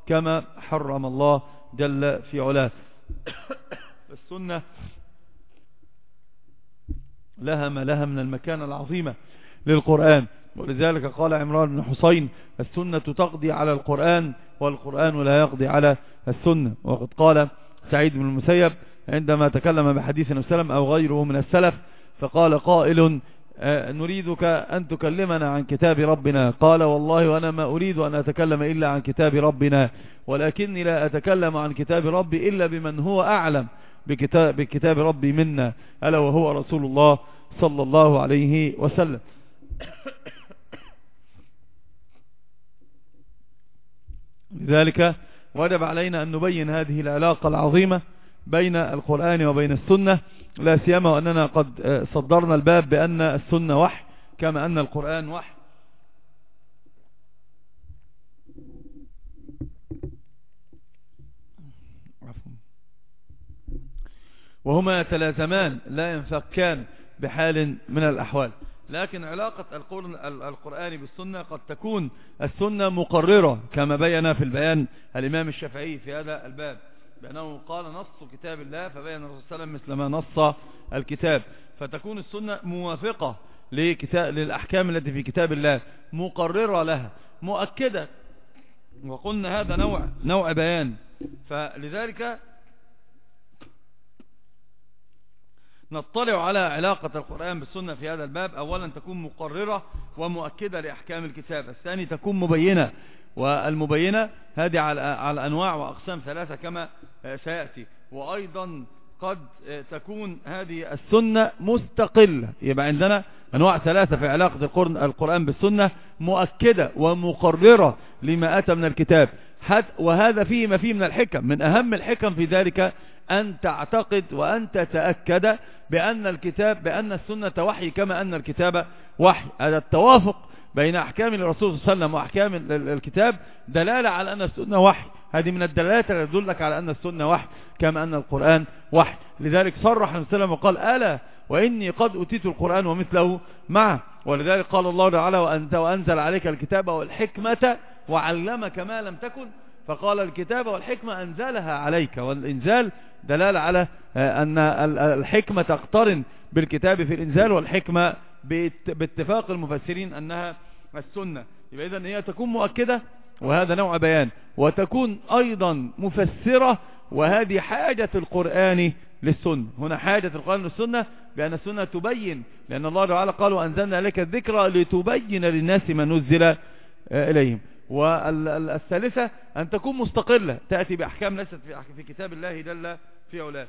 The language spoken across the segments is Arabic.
كما حرم الله جل في علاه. السنة لها ما لها من المكانة العظيمة للقرآن، ولذلك قال عمران بن حسين: السنة تقضي على القرآن والقرآن لا يقضي على السنة. وقد قال سعيد بن المسيب عندما تكلم بحديث النبي صلى الله عليه وسلم أو غيره من السلف، فقال قائل: نريدك أن تكلمنا عن كتاب ربنا. قال: والله وأنا ما أريد أن أتكلم إلا عن كتاب ربنا، ولكني لا أتكلم عن كتاب ربي إلا بمن هو أعلم بكتاب ربي منا، ألا وهو رسول الله صلى الله عليه وسلم. لذلك وجب علينا أن نبين هذه العلاقة العظيمة بين القرآن وبين السنة، لا سيما وأننا قد صدرنا الباب بأن السنة وحي كما أن القرآن وحي. وهما يتلازمان لا ينفكان بحال من الأحوال. لكن علاقة القرآن بالسنة قد تكون السنة مقررة كما بين في البيان الإمام الشافعي في هذا الباب، بأنه قال: نص كتاب الله، فبين الرسول صلى الله عليه وسلم مثل ما نص الكتاب، فتكون السنة موافقة للأحكام التي في كتاب الله، مقررة لها، مؤكدة. وقلنا هذا نوع بيان. فلذلك نطلع على علاقة القرآن بالسنة في هذا الباب. أولا تكون مقررة ومؤكدة لأحكام الكتاب، الثاني تكون مبينة، والمبينة هذه على أنواع وأقسام ثلاثة كما سيأتي. وأيضا قد تكون هذه السنة مستقلة، يبقى عندنا أنواع ثلاثة في علاقة القرآن بالسنة: مؤكدة ومقررة لما أتى من الكتاب، وهذا فيه ما فيه من الحكم. من أهم الحكم في ذلك أن تعتقد وأن تتأكد بأن السنة وحي كما أن الكتاب وحي. هذا التوافق بين أحكام الرسول صلى الله عليه وسلم وأحكام الكتاب دلالة على أن السنة وحي. هذه من الدلالات التي تدلك على أن السنة وحي كما أن القرآن وحي. لذلك صرح النبي صلى الله عليه وسلم وقال: ألا وإني قد أوتيت القرآن ومثله معه. ولذلك قال الله تعالى: وأنزل عليك الكتاب والحكمة وعلمك ما لم تكن. فقال: الكتاب والحكمة أنزلها عليك، والإنزال دلالة على أن الحكمة تقترن بالكتاب في الإنزال، والحكمة باتفاق المفسرين أنها السنة. يبقى إذن هي تكون مؤكدة، وهذا نوع بيان، وتكون أيضا مفسرة، وهذه حاجة القرآن للسنة. هنا حاجة القرآن للسنة بأن السنة تبين، لأن الله تعالى قال: وأنزلنا لك الذكرى لتبين للناس ما نزل إليهم. والثالثة أن تكون مستقلة، تأتي بأحكام ليست في كتاب الله جل في علاه.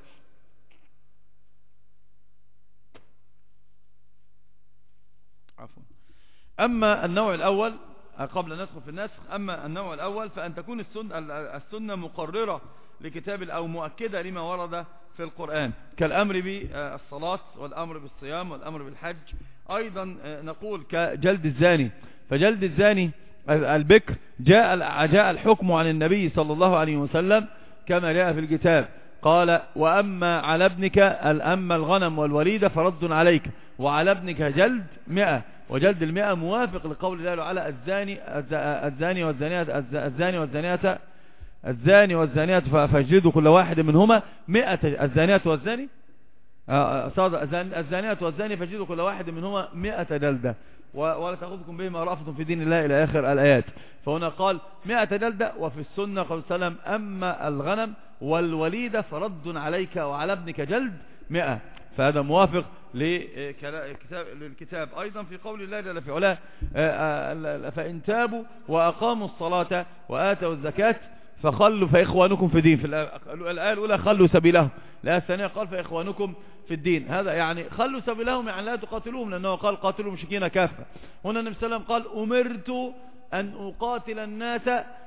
عفوا. أما النوع الأول، قبل أن ندخل في النسخ، أما النوع الأول فأن تكون السنة مقررة لكتاب أو مؤكدة لما ورد في القرآن، كالأمر بالصلاة والأمر بالصيام والأمر بالحج. أيضا نقول كجلد الزاني، فجلد الزاني البكر جاء الحكم عن النبي صلى الله عليه وسلم كما جاء في الكتاب، قال: وأما على ابنك أما الغنم والوليدة فرد عليك، وعلى ابنك جلد 100. وجلد 100 موافق لقول الله تعالى: الزاني والزانية فاجلدوا كل واحد منهما 100. الزانية والزاني الزانية والزاني فاجلدوا كل واحد منهما 100 جلدة، ولا تأخذكم بهما رأفة في دين الله إلى آخر الآيات. فهنا قال 100 جلدة. وفي السنة قال صلى الله عليه وسلم: أما الغنم والوليدة فرد عليك وعلى ابنك جلد 100. فهذا موافق للكتاب. أيضا في قول الله جل في علاه: فإن تابوا وأقاموا الصلاة وآتوا الزكاة فخلوا فإخوانكم في الدين. في الآية الأولى خلوا سبيلهم، الآية الثانية قال فإخوانكم في الدين. هذا يعني خلوا سبيلهم يعني لا تقاتلوهم، لأنه قال: قاتلوا المشركين كافة. هنا النبي صلى الله عليه وسلم قال: أمرت أن أقاتل الناس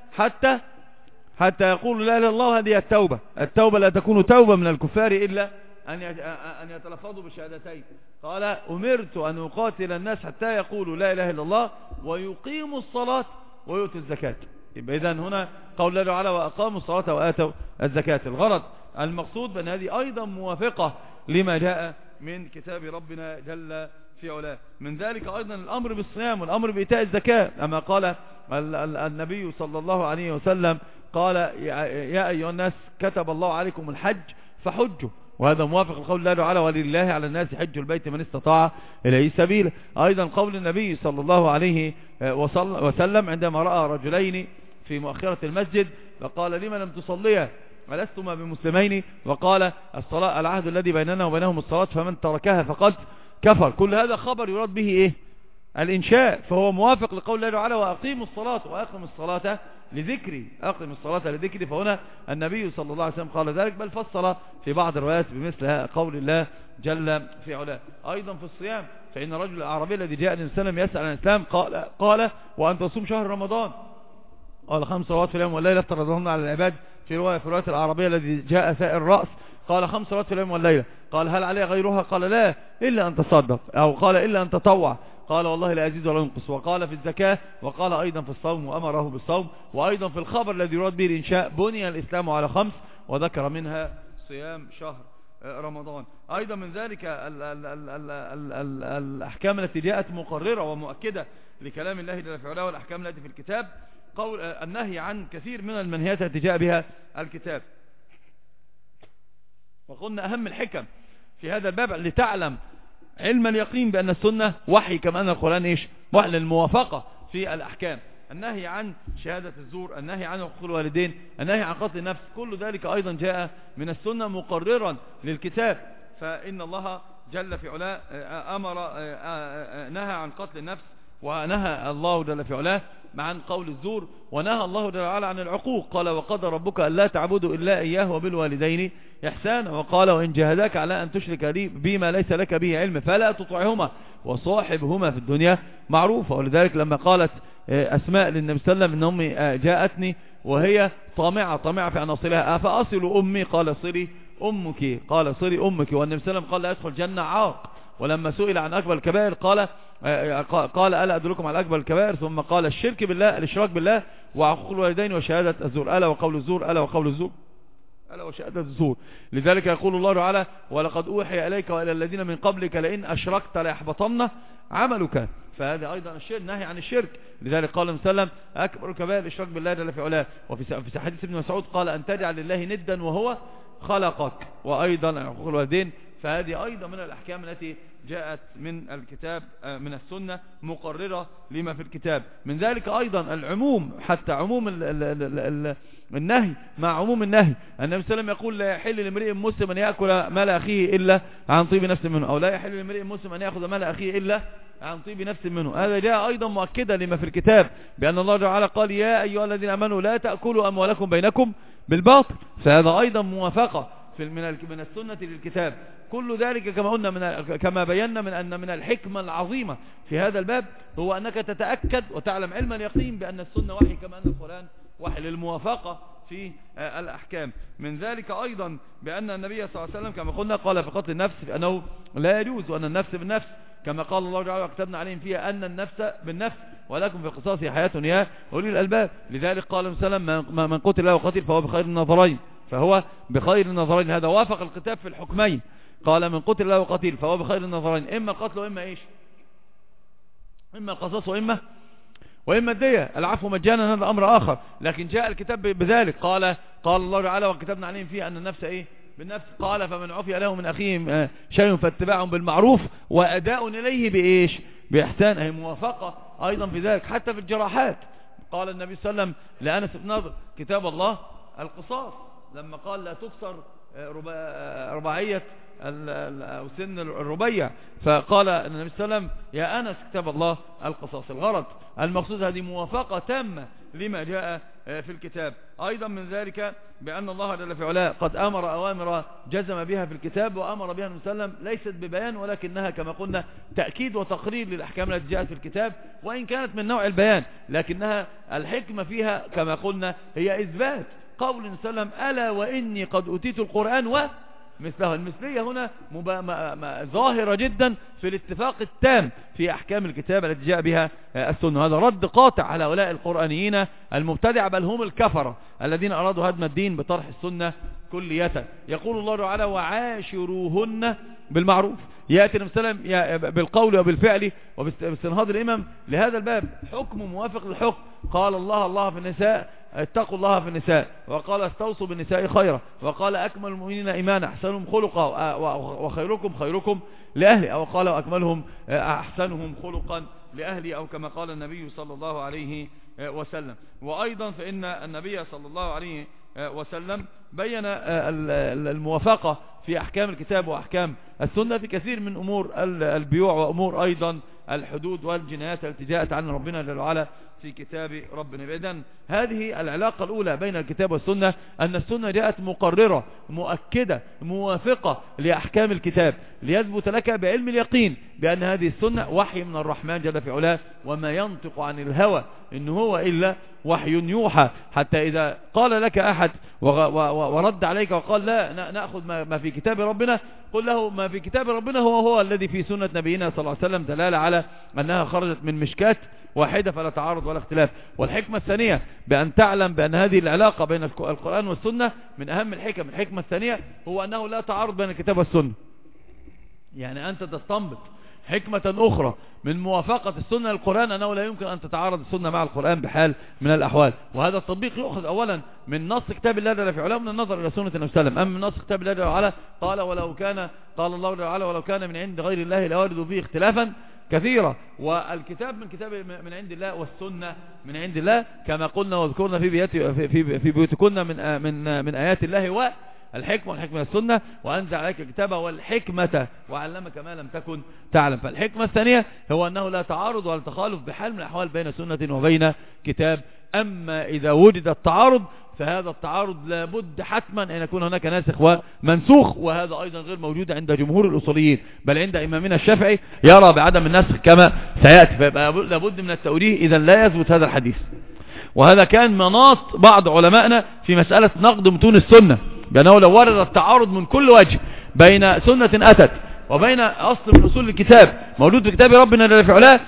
حتى يقولوا لا إله إلا الله. هذه التوبة لا تكون توبة من الكفار إلا أن يتلفظوا بشهادتين. قال: أمرت أن أقاتل الناس حتى يقولوا لا إله إلا الله ويقيموا الصلاة ويؤتوا الزكاة. يبقى إذن هنا قول الله تعالى: وأقاموا الصلاة وآتوا الزكاة. الغرض المقصود بأن هذه أيضا موافقة لما جاء من كتاب ربنا جل في علاه. من ذلك أيضا الأمر بالصيام والأمر بإيتاء الزكاة، أما قال النبي صلى الله عليه وسلم: قال يا أيها الناس كتب الله عليكم الحج فحجوا، وهذا موافق القول الله تعالى ولله على الناس حج البيت من استطاع إليه سبيلا. أيضا قول النبي صلى الله عليه وسلم عندما رأى رجلين في مؤخرة المسجد فقال لما لم تصليا ألستما بمسلمين؟ وقال الصلاة العهد الذي بيننا وبينهم الصلاة فمن تركها فقد كفر. كل هذا خبر يراد به إيه؟ الإنشاء، فهو موافق لقول الله تعالى وأقيموا الصلاة وأقم الصلاة لذكري، أقم الصلاة لذكري. فهنا النبي صلى الله عليه وسلم قال ذلك، بل فصل في بعض الروايات بمثل قول الله جل في علاه. أيضا في الصيام فإن رجل الأعرابي الذي جاء النبي صلى الله عليه وسلم يسأل عن الإسلام قال وأن تصوم شهر رمضان، قال 5 صلوات في اليوم والليلة افترضهن على العباد. في رواية العربية الذي جاء سائر الرأس قال 5 صلوات في اليوم والليلة، قال هل عليه غيرها؟ قال لا إلا أن تصدق، أو قال إلا أن تطوع، قال والله لا أزيد ولا ينقص. وقال في الزكاة، وقال أيضا في الصوم وأمره بالصوم. وأيضا في الخبر الذي يراد به الإنشاء بني الإسلام على 5 وذكر منها صيام شهر رمضان. أيضا من ذلك الأحكام التي جاءت مقررة ومؤكدة لكلام الله جل في علاه والأحكام التي في الكتاب، قول النهي عن كثير من المنهيات التي جاء بها الكتاب. وقلنا أهم الحكم في هذا الباب لتعلم علم اليقين بأن السنة وحي كما أن القرآن إيش؟ وحي للموافقة في الأحكام. النهي عن شهادة الزور، النهي عن حقوق الوالدين، النهي عن قتل النفس، كل ذلك أيضا جاء من السنة مقررا للكتاب. فإن الله جل في علاه نهى عن قتل النفس، ونهى الله جل في علاه عن قول الزور، ونهى الله جل وعلا عن العقوق. قال وقضى ربك ألا تعبدوا إلا إياه وبالوالدين إحسانا. وقال وإن جاهداك على أن تشرك بي ما ليس لك به علم فلا تطعهما وصاحبهما في الدنيا معروفة. ولذلك لما قالت أسماء للنبي صلى الله عليه وسلم إن أمي جاءتني وهي طامعة في أن أصلها أفأصل أمي؟ قال صلي أمك، قال صلي أمك. والنبي صلى الله عليه وسلم قال لا يدخل جنة عاق. ولما سئل عن أكبر الكبائر قال ألا أدلكم على أكبر الكبائر؟ ثم قال الشرك بالله، الاشراك بالله، وعقوق الوالدين وشهادة الزور، ألا وقول الزور، ألا وقول الزور، ألا وشهادة الزور. لذلك يقول الله تعالى ولقد أوحي إليك وإلى الذين من قبلك لئن أشركت ليحبطن عملك. فهذا أيضا الشرك، نهي عن الشرك. لذلك قال النبي صلى الله عليه وسلم أكبر الكبائر الاشراك بالله جل في علاه. وفي حديث ابن مسعود قال أن تجعل لله ندا وهو خلقك. وأيضا عقوق الوالدين. فهذه أيضا من الأحكام التي جاءت من الكتاب من السنة مقررة لما في الكتاب. من ذلك أيضا العموم، حتى عموم النهي مع عموم النهي. النبي صلى الله عليه وسلم يقول لا يحل لامرئ مسلم أن يأكل مال أخيه إلا عن طيب نفس منه، أو لا يحل لامرئ مسلم أن يأخذ مال أخيه إلا عن طيب نفس منه. هذا جاء أيضا مؤكدا لما في الكتاب بأن الله تعالى قال يا أيها الذين آمنوا لا تأكلوا أموالكم بينكم بالباطل. فهذا أيضا موافقة من السنة للكتاب. كل ذلك كما قلنا كما بينا من أن من الحكمة العظيمة في هذا الباب هو أنك تتأكد وتعلم علم اليقين بأن السنة وحي كما أن القرآن وحي للموافقة في الأحكام. من ذلك أيضا بأن النبي صلى الله عليه وسلم كما قلنا قال في قتل النفس أنه لا يجوز، وأن النفس بالنفس كما قال الله تعالى وكتبنا عليهم فيها أن النفس بالنفس ولكم في القصاص حياة يا أولي الألباب. لذلك قال صلى الله عليه وسلم من قتل له قتيل فهو بخير النظرين، فهو بخير النظرين. هذا وافق الكتاب في الحكمين. قال من قتل له قتيل فهو بخير النظرين، إما القتل وإما إيش؟ إما القصاص وإما الدية. العفو مجانا هذا أمر آخر، لكن جاء الكتاب بذلك. قال الله تعالى وكتبنا عليهم فيها أن النفس إيه؟ بالنفس. قال فمن عفي له من أخيه شيء فاتباع بالمعروف وأداء إليه بإيش؟ بإحسان. هي موافقة أيضا في ذلك. حتى في الجراحات قال النبي صلى الله عليه وسلم لأنس بن نضر كتاب الله القصاص، لما قال لا تكسر رباعية أو سن الربيع، فقال النبي صلى الله عليه وسلم يا أنس كتاب الله القصاص. الغرض المقصود هذه موافقة تامة لما جاء في الكتاب. أيضا من ذلك بأن الله جل في علاه قد أمر أوامر جزم بها في الكتاب، وأمر بها النبي صلى الله عليه وسلم ليست ببيان ولكنها كما قلنا تأكيد وتقرير للأحكام التي جاءت في الكتاب، وإن كانت من نوع البيان لكنها الحكمة فيها كما قلنا هي إثبات قول النبي صلى الله عليه وسلم ألا وإني قد أوتيت القرآن ومثله. المثلية هنا ظاهرة جدا في الاتفاق التام في أحكام الكتاب التي جاء بها السنة. هذا رد قاطع على هؤلاء القرآنيين المبتدع، بل هم الكفرة الذين أرادوا هدم الدين بطرح السنة كلية. يقول الله تعالى وعاشروهن بالمعروف. يأتي النبي صلى الله عليه وسلم بالقول وبالفعل وباستنهاض الإمام لهذا الباب حكم موافق للحكم. قال الله في النساء اتقوا الله في النساء، وقال استوصوا بالنساء خيرا، وقال أكمل المؤمنين إيمانا أحسنهم خلقا وخيركم خيركم لأهلي، أو قال وأكملهم أحسنهم خلقا لأهلي، أو كما قال النبي صلى الله عليه وسلم. وأيضا فإن النبي صلى الله عليه وسلم بين الموافقة في أحكام الكتاب وأحكام السنة في كثير من أمور البيوع وأمور أيضا الحدود والجنايات التي جاءت عن ربنا جل وعلا في كتاب ربنا. إذن هذه العلاقة الأولى بين الكتاب والسنة، أن السنة جاءت مقررة مؤكدة موافقة لأحكام الكتاب، ليثبت لك بعلم اليقين بأن هذه السنة وحي من الرحمن جل في علاه، وما ينطق عن الهوى إن هو إلا وحي يوحى. حتى إذا قال لك أحد ورد عليك وقال لا نأخذ ما في كتاب ربنا، قل له ما في كتاب ربنا هو الذي في سنة نبينا صلى الله عليه وسلم، دلالة على أنها خرجت من مشكات واحدة فلا تعارض ولا اختلاف. والحكمة الثانية بأن تعلم بأن هذه العلاقة بين القرآن والسنة من أهم الحكم. الحكمة الثانية هو أنه لا تعارض بين الكتاب والسنة، يعني أنت تستنبط حكمة أخرى من موافقة السنة للقرآن، أنه لا يمكن أن تتعارض السنة مع القرآن بحال من الأحوال. وهذا التطبيق يؤخذ أولا من نص كتاب الله جل في علاه من النظر إلى سنة النبي صلى الله عليه وسلم. أما من نص كتاب الله جل وعلا قال الله جل وعلا ولو كان من عند غير الله لوجدوا فيه اختلافا كثيرا. والكتاب من عند الله، والسنة من عند الله كما قلنا واذكرنا في بيوتكن من آيات الله والحكمة السنة، وأنزل عليك الكتاب والحكمة وعلمك ما لم تكن تعلم. فالحكمة الثانية هو أنه لا تعارض ولا تخالف بحال من الأحوال بين سنة وبين كتاب. أما إذا وجد التعارض فهذا التعارض لابد حتما أن يكون هناك ناسخ ومنسوخ، وهذا أيضا غير موجود عند جمهور الأصوليين، بل عند إمامنا الشافعي يرى بعدم النسخ كما سيأتي، فيبقى لابد من التوريه، إذا لا يثبت هذا الحديث. وهذا كان مناط بعض علمائنا في مسألة نقد متون السنة، بأنه لو ورد التعارض من كل وجه بين سنة أتت وبين أصل من أصول الكتاب موجود في كتاب ربنا جل في علاه،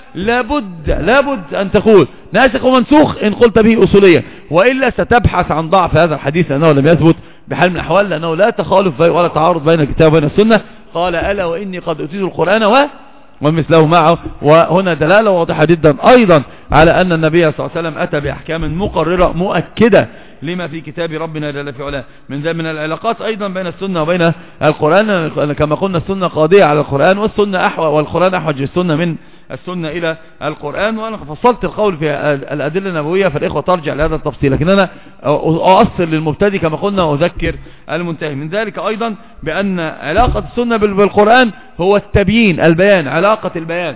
لابد أن تقول ناسخ ومنسوخ إن قلت به أصوليا، وإلا ستبحث عن ضعف هذا الحديث لأنه لم يثبت بحال من الأحوال، لأنه لا تخالف ولا تعارض بين الكتاب وبين السنة. قال ألا وإني قد أتيت القرآن ومثله معه. وهنا دلالة واضحة جدا أيضا على أن النبي صلى الله عليه وسلم أتى بأحكام مقررة مؤكدة لما في كتاب ربنا جل في علاه. من العلاقات أيضا بين السنة وبين القرآن، كما قلنا السنة قاضية على القرآن، والقرآن أحوج السنة من السنة إلى القرآن. وأنا فصلت القول في الأدلة النبوية، فالإخوة ترجع لهذا التفصيل، لكن أنا أؤصل للمبتدئ كما قلنا وأذكر المنتهي. من ذلك أيضا بأن علاقة السنة بالقرآن هو التبيين، البيان، علاقة البيان،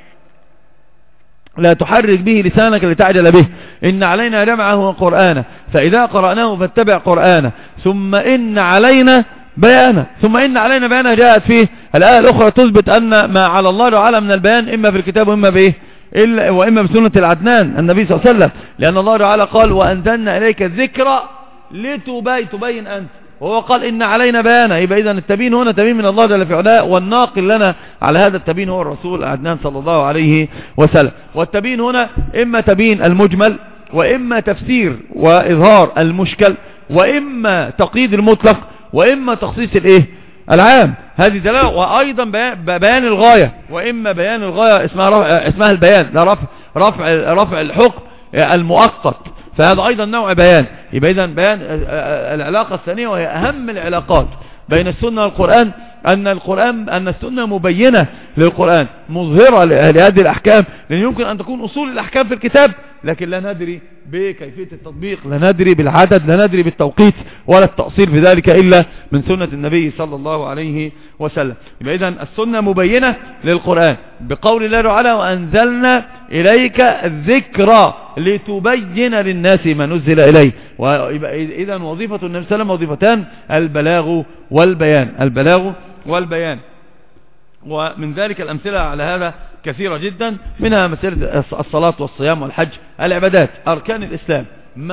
لا تحرك به لسانك لتعجل به، إن علينا جمعه وقرآنه فإذا قرأناه فاتبع قرآنه ثم إن علينا بيانه جاءت فيه الآية الأخرى تثبت أن ما على الله تعالى من البيان إما في الكتاب وإما بسنة العدنان النبي صلى الله عليه وسلم، لأن الله تعالى قال وأنزلنا إليك الذكر لتبين أنت، وهو قال إن علينا بيانه. يبقى إذن التبيين هنا تبيين من الله جل في علاه، والناقل لنا على هذا التبيين هو الرسول عدنان صلى الله عليه وسلم. والتبيين هنا إما تبيين المجمل، وإما تفسير وإظهار المشكل، وإما تقييد المطلق، وإما تخصيص العام. هذه دلالة. وأيضا بيان الغاية، وإما بيان الغاية اسمها البيان، ده رفع الحكم المؤقت، فهذا أيضا نوع بيان. يبقى إذن بيان العلاقة الثانية وهي أهم العلاقات بين السنة والقرآن، أن السنة مبينة للقرآن مظهرة لهذه الأحكام، لأن يمكن أن تكون أصول الأحكام في الكتاب لكن لا ندري بكيفية التطبيق، لا ندري بالعدد، لا ندري بالتوقيت ولا التأصيل في ذلك إلا من سنة النبي صلى الله عليه وسلم. يبقى إذن السنة مبينة للقرآن بقول الله تعالى وأنزلنا إليك الذكر لتبين للناس ما نزل إليه. إذن وظيفة النبي صلى الله عليه وسلم وظيفتان، البلاغ والبيان. ومن ذلك الأمثلة على هذا كثيرة جدا، منها مسألة الصلاة والصيام والحج، العبادات أركان الإسلام.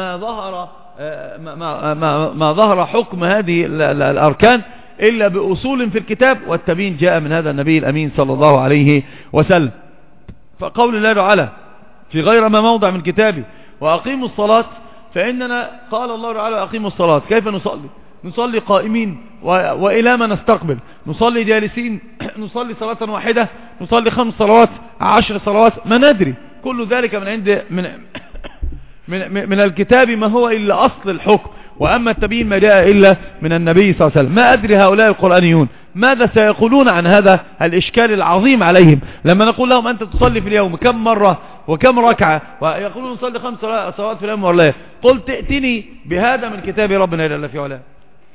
ما ظهر حكم هذه الأركان إلا بأصول في الكتاب، والتبيين جاء من هذا النبي الأمين صلى الله عليه وسلم. فقول الله تعالى في غير ما موضع من كتابه وأقيموا الصلاة، فإننا قال الله تعالى أقيموا الصلاة. كيف نصلي قائمين وإلى ما نستقبل، نصلي جالسين، نصلي صلاة واحدة، نصلي 5 صلوات، 10 صلوات، ما ندري. كل ذلك من الكتاب ما هو إلا أصل الحكم، وأما التبيين ما جاء إلا من النبي صلى الله عليه وسلم. ما أدري هؤلاء القرآنيون ماذا سيقولون عن هذا الإشكال العظيم عليهم لما نقول لهم أنت تصلي في اليوم كم مرة وكم ركعة، ويقولون نصلي 5 صلوات في اليوم والليل. قل تأتني بهذا من كتاب ربنا جل في علاه،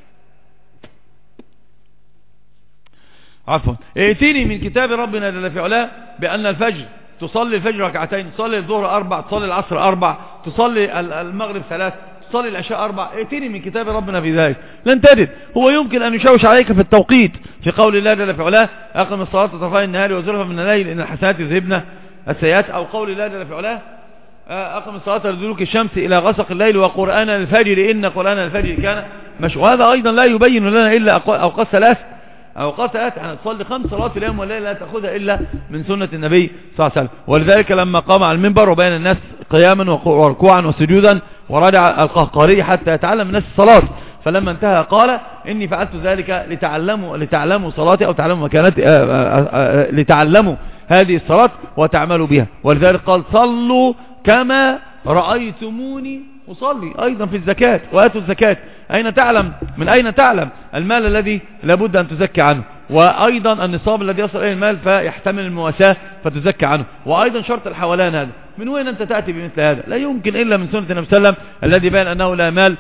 عفوا ائتني من كتاب ربنا جل في علاه بأن الفجر تصلي الفجر ركعتين، تصلي الظهر 4، تصلي العصر 4، تصلي المغرب 3، تصلي العشاء 4. ائتني من كتاب ربنا في ذلك، لن تجد. هو يمكن أن يشوش عليك في التوقيت في قول الله جل في علاه أقم الصلاة طرفي النهار وزلفا من الليل إن الحسنات يذهبن السيئات، أو قول الله جل في علاه أقم الصلاة لدلوك الشمس إلى غسق الليل وقرآن الفجر إن قرآن الفجر كان مشهودا. وهذا أيضا لا يبين لنا إلا أوقات 3 احنا تصلي 5 صلوات في اليوم والليل لا تأخذها إلا من سنة النبي صلى الله عليه وسلم. ولذلك لما قام على المنبر وبين الناس قياما وركوعا وسجودا ورجع القهقري حتى يتعلم الناس الصلاة، فلما انتهى قال إني فعلت ذلك لتعلموا صلاتي، أو تعلموا مكانتي، لتعلموا هذه الصلاة وتعملوا بها. ولذلك قال صلوا كما رأيتموني أصلي. أيضا في الزكاة وآتوا الزكاة، من أين تعلم المال الذي لابد أن تزكي عنه، وأيضا النصاب الذي يصل إليه المال فيحتمل المواساة فتزكي عنه، وأيضا شرط الحولان. هذا من وين أنت تأتي بمثل هذا؟ لا يمكن إلا من سنة النبي صلى الله عليه وسلم الذي بين أنه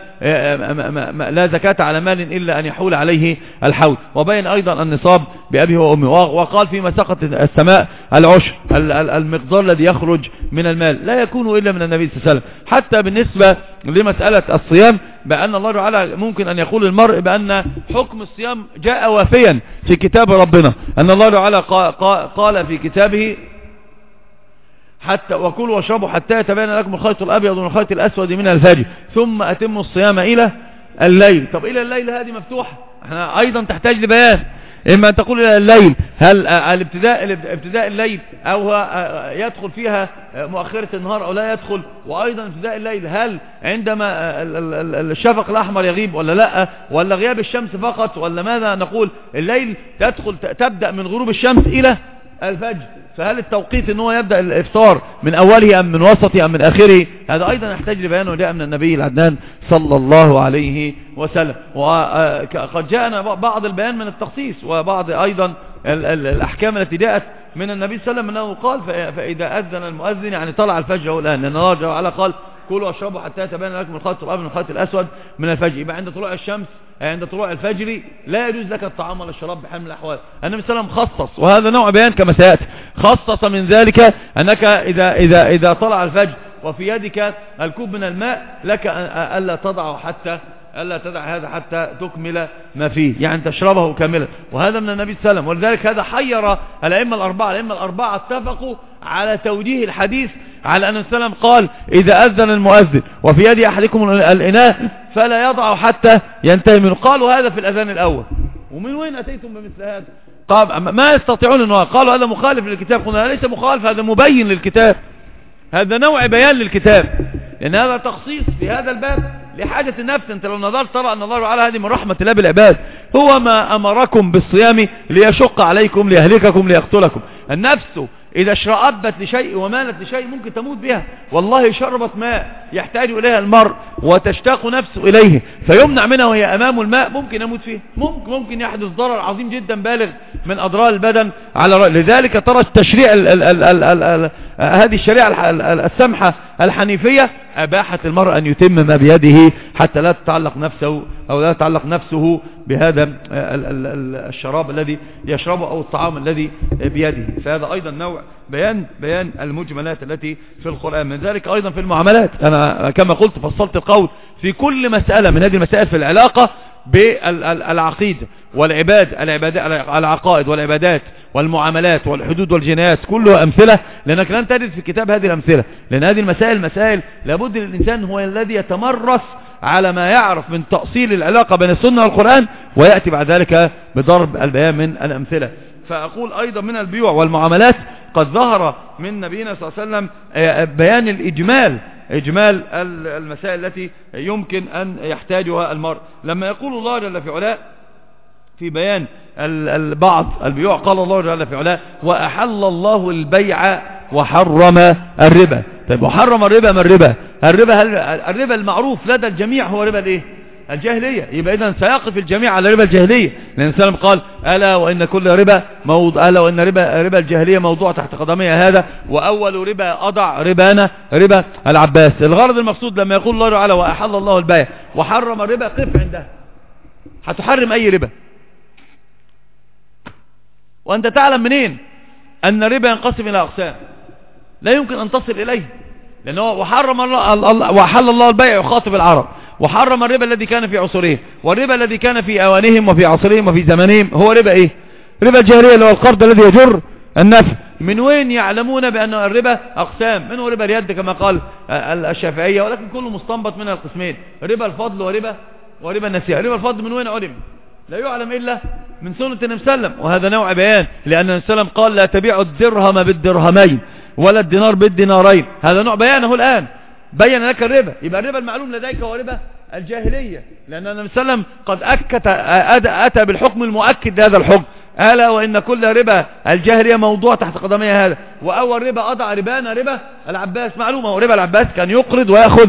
لا زكاة على مال إلا أن يحول عليه الحول، وبين أيضا النصاب بأبيه وأمه. وقال فيما سقط السماء العشر، المقدار الذي يخرج من المال لا يكون إلا من النبي صلى الله عليه وسلم. حتى بالنسبة لمسألة الصيام بأن الله تعالى ممكن أن يقول المرء بأن حكم الصيام جاء وافيا في كتاب ربنا، أن الله تعالى قال في كتابه حتى وكلوا واشربوا حتى يتبين لكم الخيط الأبيض من الخيط الأسود من الفجر ثم أتموا الصيام إلى الليل. طب إلى الليل هذه مفتوحة، احنا أيضا تحتاج لبيان. إما أن تقول إلى الليل، هل ابتداء الليل أو يدخل فيها مؤخرة النهار أو لا يدخل، وأيضا ابتداء الليل هل عندما الشفق الأحمر يغيب ولا لا، ولا غياب الشمس فقط، ولا ماذا نقول؟ الليل تبدأ من غروب الشمس إلى الفجر، فهل التوقيت ان هو يبدأ الافطار من اوله ام من وسطه ام من اخره؟ هذا ايضا يحتاج لبيان، وجاء من النبي العدنان صلى الله عليه وسلم. وقد جاءنا بعض البيان من التخصيص، وبعض ايضا الاحكام التي جاءت من النبي صلى الله عليه وسلم انه قال فاذا اذن المؤذن يعني طلع الفجر الان، لان الله جل وعلا قال كلوا واشربوا حتى يتبين لكم الخيط الابيض من الخيط الاسود من الفجر. يبقى عند طلوع الشمس عند طلوع الفجر لا يجوز لك الطعام ولا الشراب بحال من الاحوال. النبي صلى الله عليه وسلم خصص، وهذا نوع بيان كما سياتي، خصص من ذلك انك اذا طلع الفجر وفي يدك الكوب من الماء لك الا تدع هذا حتى تكمل ما فيه، يعني تشربه كاملا، وهذا من النبي صلى الله عليه وسلم. ولذلك هذا حير الائمه الاربعه اتفقوا على توجيه الحديث على أن السلام قال إذا أذن المؤذن وفي يد أحدكم الإناء فلا يضع حتى ينتهي منه. قالوا هذا في الأذان الأول، ومن وين أتيتم بمثل هذا؟ قال ما يستطيعون أنه قالوا هذا مخالف للكتاب. قلنا ليس مخالف، هذا مبين للكتاب، هذا نوع بيان للكتاب، لأن هذا تخصيص في هذا الباب لحاجة النفس. أنت لو نظرت ترى أن الله تعالى هذه من رحمة الله بالعباد، هو ما أمركم بالصيام ليشق عليكم ليهلككم ليقتلكم. النفس إذا اشرأبت لشيء ومالت لشيء ممكن تموت بها. والله شربت ماء يحتاج إليها المرء وتشتاق نفسه إليه فيمنع منها وهي أمام الماء، ممكن يموت فيه، ممكن يحدث ضرر عظيم جدا بالغ من أضرار البدن على رأي. لذلك ترى التشريع هذه الشريعة السمحة الحنيفية أباحت المرء أن يتم ما بيده حتى لا تتعلق نفسه أو لا تتعلق نفسه بهذا الشراب الذي يشربه أو الطعام الذي بيده. فهذا أيضا نوع بيان المجملات التي في القرآن. من ذلك أيضا في المعاملات، أنا كما قلت فصلت القول في كل مسألة من هذه المسائل في العلاقة بالعقيدة العقائد والعبادات والمعاملات والحدود والجنايات، كلها أمثلة، لأنك لن تجد في الكتاب هذه الأمثلة، لأن هذه المسائل لابد للإنسان هو الذي يتمرس على ما يعرف من تأصيل العلاقة بين السنة والقرآن، ويأتي بعد ذلك بضرب البيان من الأمثلة. فأقول أيضا من البيوع والمعاملات قد ظهر من نبينا صلى الله عليه وسلم بيان إجمال المسائل التي يمكن أن يحتاجها المرء. لما يقول الله جل في علاه في بيان بعض البيوع قال الله جل في علاه وأحل الله البيع وحرم الربا. طيب وحرم الربا. ما الربا؟ الربا المعروف لدى الجميع هو ربا الايه؟ الجاهلية. يبقى اذا سيقف الجميع على ربا الجاهلية، لأن السلام قال ألا وإن كل ربا ألا وإن ربا الجاهلية موضوع تحت قدمي هذا، وأول ربا أضع ربانا ربا العباس. الغرض المقصود لما يقول الله تعالى وأحل الله البيع وحرم الربا، قف عندها. هتحرم أي ربا؟ وأنت تعلم منين أن الربا ينقسم إلى أقسام لا يمكن أن تصل إليه، لأنه وحرم الله وحل الله البيع يخاطب العرب، وحرم الربا الذي كان في عصرهم، والربا الذي كان في أوانهم وفي عصرهم وفي زمانهم هو ربا إيه؟ ربا الجاهلية، اللي هو القرض الذي يجر النفع. من وين يعلمون بأن الربا أقسام؟ منه ربا اليد كما قال الشافعية، ولكن كله مستنبط من القسمين، ربا الفضل وربا النسيئة. ربا الفضل من وين علم؟ لا يعلم إلا من سنة النبي صلى الله عليه وسلم، وهذا نوع بيان، لأن النبي صلى الله عليه وسلم قال لا تبيعوا الدرهم بالدرهمين ولا الدينار بالدينارين. هذا نوع بيانه الآن، بين لك الربا. يبقى الربا المعلوم لديك هو ربا الجاهلية، لأن النبي صلى الله عليه وسلم قد أتى بالحكم المؤكد لهذا الحكم، ألا وإن كل ربا الجاهلية موضوع تحت قدمي هذا. وأول ربا أضع ربانا ربا العباس، معلومة، وربا العباس كان يقرض ويأخذ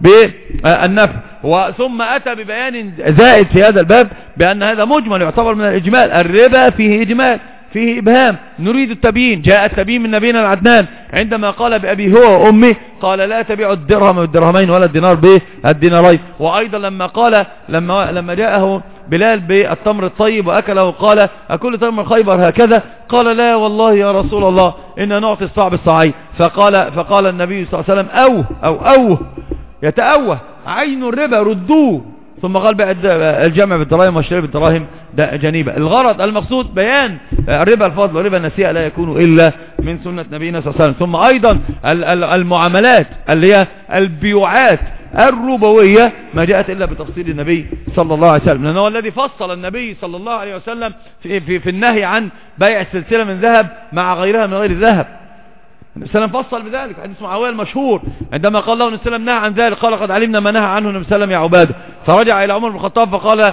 بالنفع. وثم أتى ببيان زائد في هذا الباب بأن هذا مجمل يعتبر من الإجمال. الربا فيه إجمال، فيه إبهام، نريد التبيين. جاء التبيين من نبينا العدنان عندما قال بأبي هو وأمي، قال لا تبيعوا الدرهم بالدرهمين ولا الدينار بالدينارين. وأيضا لما قال لما جاءه بلال بالتمر الطيب وأكله قال أكل تمر خيبر هكذا؟ قال لا والله يا رسول الله إن نعطي الصعب الصعيد. فقال النبي صلى الله عليه وسلم أوه يتأوه عين الربا ردوه. ثم قال بقى الجمع بالدراهم والشراء بالدراهم ده جنيبة. الغرض المقصود بيان الربا الفضل وربا النسيئة لا يكون إلا من سنة نبينا صلى الله عليه وسلم. ثم أيضا المعاملات اللي هي البيوعات الربوية ما جاءت إلا بتفصيل النبي صلى الله عليه وسلم، لأنه الذي فصل النبي صلى الله عليه وسلم في النهي عن بيع السلسلة من ذهب مع غيرها من غير الذهب. النبي صلى الله عليه وسلم فصل بذلك. حديث معاوية المشهور عندما قال له النبي صلى الله عليه وسلم نهى عن ذلك، قال قد علمنا ما نهى عنه النبي صلى الله عليه وسلم يا عبادة. فرجع إلى عمر بن الخطاب فقال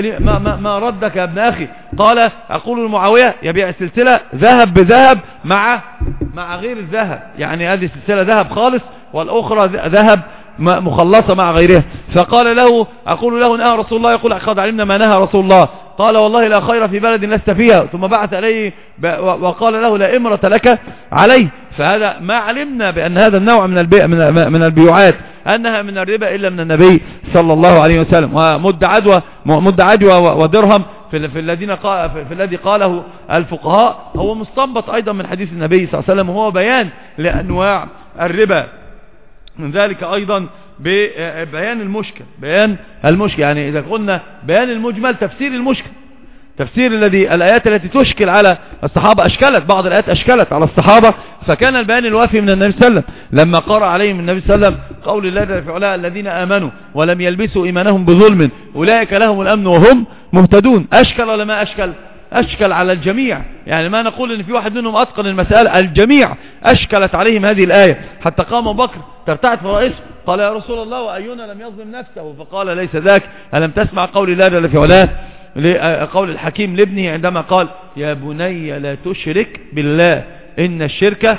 ما ردك يا ابن أخي؟ قال أقول لمعاوية يبيع السلسلة ذهب بذهب مع غير الذهب، يعني هذه السلسلة ذهب خالص والأخرى ذهب مخلصة مع غيرها. فقال له أقول له نهى رسول الله؟ يقول قد علمنا ما نهى رسول الله. قال والله لا خير في بلد لست فيها. ثم بعث عليه وقال له لا إمرة لك عليه. فهذا ما علمنا بأن هذا النوع من البيوعات أنها من الربا إلا من النبي صلى الله عليه وسلم. ومد عدوى ودرهم في الذي قاله الفقهاء هو مستنبط أيضا من حديث النبي صلى الله عليه وسلم، وهو بيان لأنواع الربا. من ذلك أيضا ببيان المشكل، يعني إذا قلنا بيان المجمل تفسير المشكل، تفسير الآيات التي تشكل على الصحابة. بعض الآيات أشكلت على الصحابة، فكان البيان الوافي من النبي صلى الله عليه وسلم لما قرأ عليهم النبي صلى الله عليه وسلم قول الله جل في علاه الذين آمنوا ولم يلبسوا إيمانهم بظلم أولئك لهم الأمن وهم مهتدون. أشكل ولا ما أشكل؟ أشكل على الجميع، يعني ما نقول ان في واحد منهم أتقن المسألة، الجميع أشكلت عليهم هذه الآية. حتى قام أبو بكر ترتعد في رئيسه قال يا رسول الله وأينا لم يظلم نفسه؟ فقال ليس ذاك، ألم تسمع قول الله جل في علاه قول الحكيم لابنه عندما قال يا بني لا تشرك بالله إن الشرك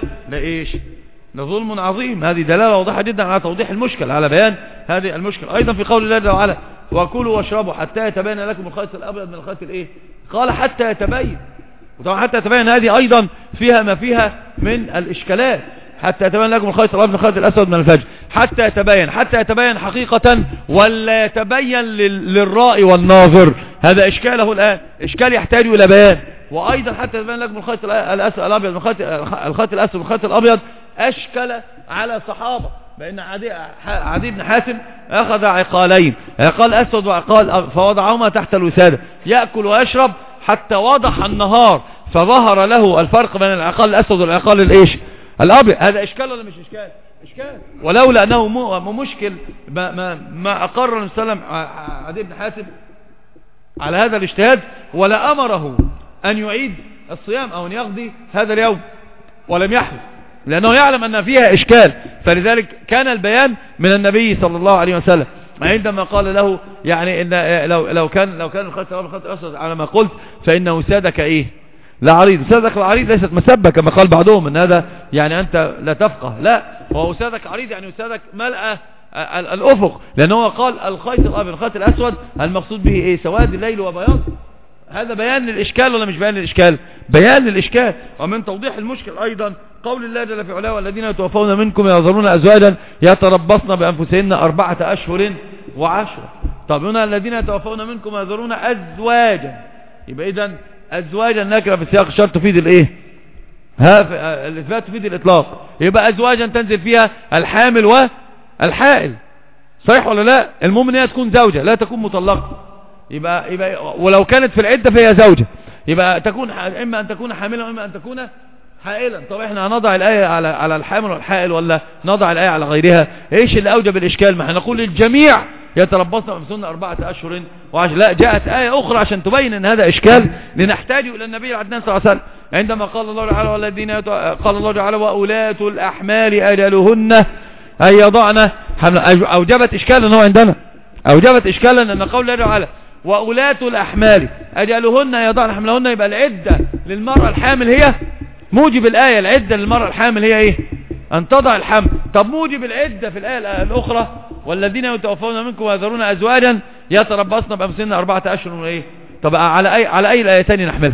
لظلم عظيم. هذه دلالة واضحة جدا على توضيح المشكل، على بيان هذه المشكل. أيضا في قول الله جل وعلا وكلوا واشربوا حتى يتبين لكم الخيط الأبيض من الخيط قال حتى يتبين. وطبعا حتى يتبين هذه أيضا فيها ما فيها من الإشكالات. حتى يتبين لكم الخيط الأبيض من الخيط الأسود من الفجر. حتى يتبين حقيقة ولا يتبين للرائي والناظر، هذا إشكاله الآن، إشكال يحتاج إلى بيان. وأيضا حتى يتبين لكم الخيط الأبيض من الخيط الأسود من الخيط الأبيض أشكل على صحابة، بأن عدي بن حاتم أخذ عقالين، عقال أسود وعقال فوضعهما تحت الوسادة يأكل ويشرب حتى وضح النهار فظهر له الفرق بين العقال الأسود والعقال الأبيض. هذا إشكال ولا مش إشكال؟ إشكال. ولولا أنه مشكل ما أقر النبي صلى الله عليه وسلم عدي بن حاتم على هذا الاجتهاد ولا أمره أن يعيد الصيام أو أن يقضي هذا اليوم ولم يحدث، لأنه يعلم أن فيها إشكال. فلذلك كان البيان من النبي صلى الله عليه وسلم عندما قال له يعني إن لو كان الخيط الأسود على ما قلت فإن وسادك لعريض. وسادك العريض ليست مسبة كما قال بعضهم ان هذا يعني أنت لا تفقه، لا، ووسادك عريض يعني وسادك ملأ الأفق، لأنه هو قال الخيط الأبيض الخيط الأسود، المقصود به إيه؟ سواد الليل وبياض. هذا بيان للإشكال ولا مش بيان للإشكال؟ بيان للإشكال. ومن توضيح المشكل أيضا قول الله جل في علاه والذين يتوفون منكم يذرون أزواجا يتربصن بأنفسهن 4 أشهر و10. طب هنا الذين يتوفون منكم يذرون أزواجا، يبقى إذن أزواجا نكرة في سياق الشرط تفيد الإيه؟ الإثبات تفيد الإطلاق. يبقى أزواجا تنزل فيها الحامل والحائل، صحيح ولا لا؟ المهم ان هي تكون زوجة لا تكون مطلقة. يبقى ولو كانت في العدة فهي زوجة، يبقى تكون اما ان تكون حاملا واما ان تكون حائلا. طب احنا هنضع الآية على الحامل والحائل ولا نضع الآية على غيرها؟ ايش اللي اوجب الاشكال؟ ما احنا نقول للجميع يتربصن بأنفسهن 4 أشهر و10. لا، جاءت آية أخرى عشان تبين ان هذا اشكال لنحتاج الى النبي العدنان صلى الله عليه وسلم عندما قال الله تعالى والذين قال الله تعالى وأولاة الأحمال أجلهن أن يضعن حمل. أوجبت إشكالا هو عندنا، أوجبت إشكالا أن قول الله تعالى وأولاة الأحمال أجلهن أن يضعن حملهن، يبقى العدة للمرأة الحامل هي موجب الآية. العدة للمرأة الحامل هي إيه؟ أن تضع الحمل. طب موجب العدة في الآية الأخرى والذين يتوفون منكم ويذرون أزواجا يتربصن بأنفسهن 4 أشهر وإيه؟ طب على أي الآيتين نحملها؟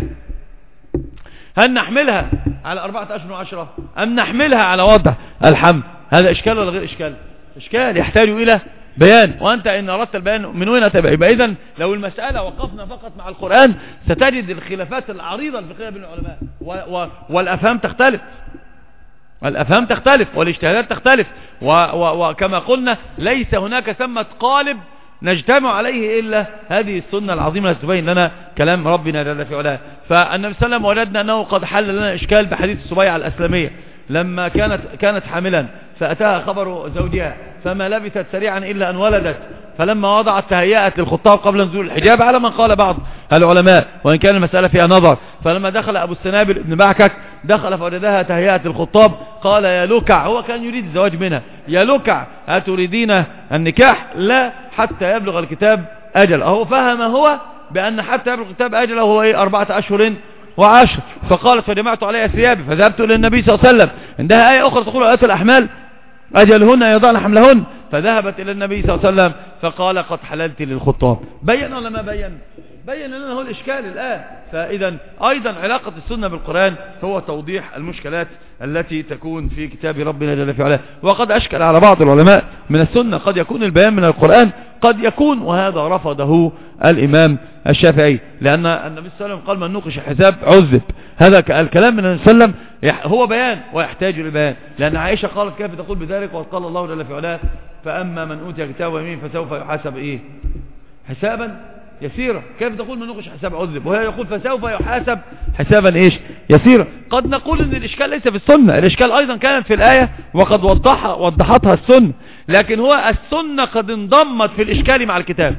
هل نحملها على 4 أشهر و10 أم نحملها على وضع الحمل؟ هذا إشكال ولا غير إشكال؟ إشكال يحتاج إلى بيان. وأنت إن أردت البيان من وين تبع؟ يبقى إذن لو المسألة وقفنا فقط مع القرآن ستجد الخلافات العريضة الفقهية بين العلماء والأفهام تختلف، الأفهام تختلف والاجتهادات تختلف. وكما قلنا ليس هناك ثمة قالب نجتمع عليه إلا هذه السنة العظيمة التي تبين لنا كلام ربنا جل في علاه. فالنبي صلى الله عليه وسلم وجدنا أنه قد حل لنا إشكال بحديث السبيعة الأسلمية لما كانت حاملا فأتاها خبر زوجها فما لبثت سريعا إلا أن ولدت، فلما وضعت تهيأت للخطاب قبل نزول الحجاب على من قال بعض العلماء وإن كان المسألة فيها نظر. فلما دخل أبو السنابل ابن بعكك دخل فوجدها تهيأت للخطاب قال يا لكع، هو كان يريد الزواج منها، يا لكع أتريدين النكاح؟ لا حتى يبلغ الكتاب أجل. أهو فهم هو بأن حتى يبلغ الكتاب أجل هو 4 أشهر و10. فقالت فجمعت علي ثيابي فذهبت إلى النبي صلى الله عليه وسلم، عندها آية أخرى تقول آيات الأحمال أجلهن يضعن حملهن، فذهبت إلى النبي صلى الله عليه وسلم فقال قد حللت للخطاب. بين ولا ما بين؟ بين لنا هو الإشكال الآن. فإذا أيضا علاقة السنة بالقرآن هو توضيح المشكلات التي تكون في كتاب ربنا جل في علاه. وقد أشكل على بعض العلماء من السنة قد يكون البيان من القرآن قد يكون، وهذا رفضه الإمام الشافعي لأن النبي صلى الله عليه وسلم قال من نوقش الحساب عذب. هذا الكلام من النبي صلى الله عليه وسلم هو بيان ويحتاج لبيان، لأن عائشة قالت كيف تقول بذلك وقال الله جل في علاه فأما من أوتي كتابه يمين فسوف يحاسب إيه؟ حسابا يسيرا. كيف تقول من نوقش حساب عذب وهي يقول فسوف يحاسب حسابا إيش؟ يسيرا. قد نقول ان الإشكال ليس في السنة، الإشكال أيضا كانت في الآية وقد وضحتها السنة، لكن هو السنة قد انضمت في الإشكال مع الكتاب.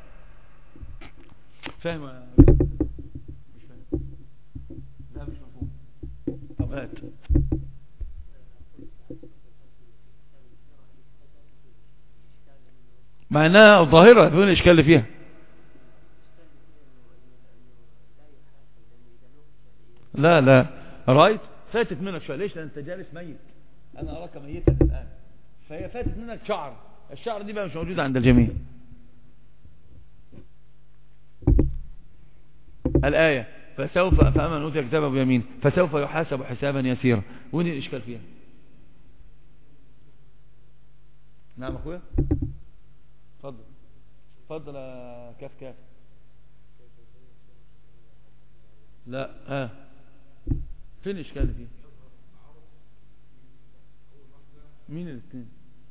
فاهم؟ مش فاهم؟ لا مش مفهوم. طب هات معناها ظاهرة في الإشكال اللي فيها. لا رايت فاتت منك شوية. ليش؟ لأن انت جالس ميت، انا اراك ميتا الان، فهي فاتت منك شعر. الشعر دي بقى مش موجودة عند الجميع. الآية فأما من أوتي كتابه بيمين فسوف يحاسب حسابا يسيرا، وين الإشكال فيها؟ نعم أخويا اتفضل يا كاف. لا فين الإشكال فيه؟ مين الاثنين؟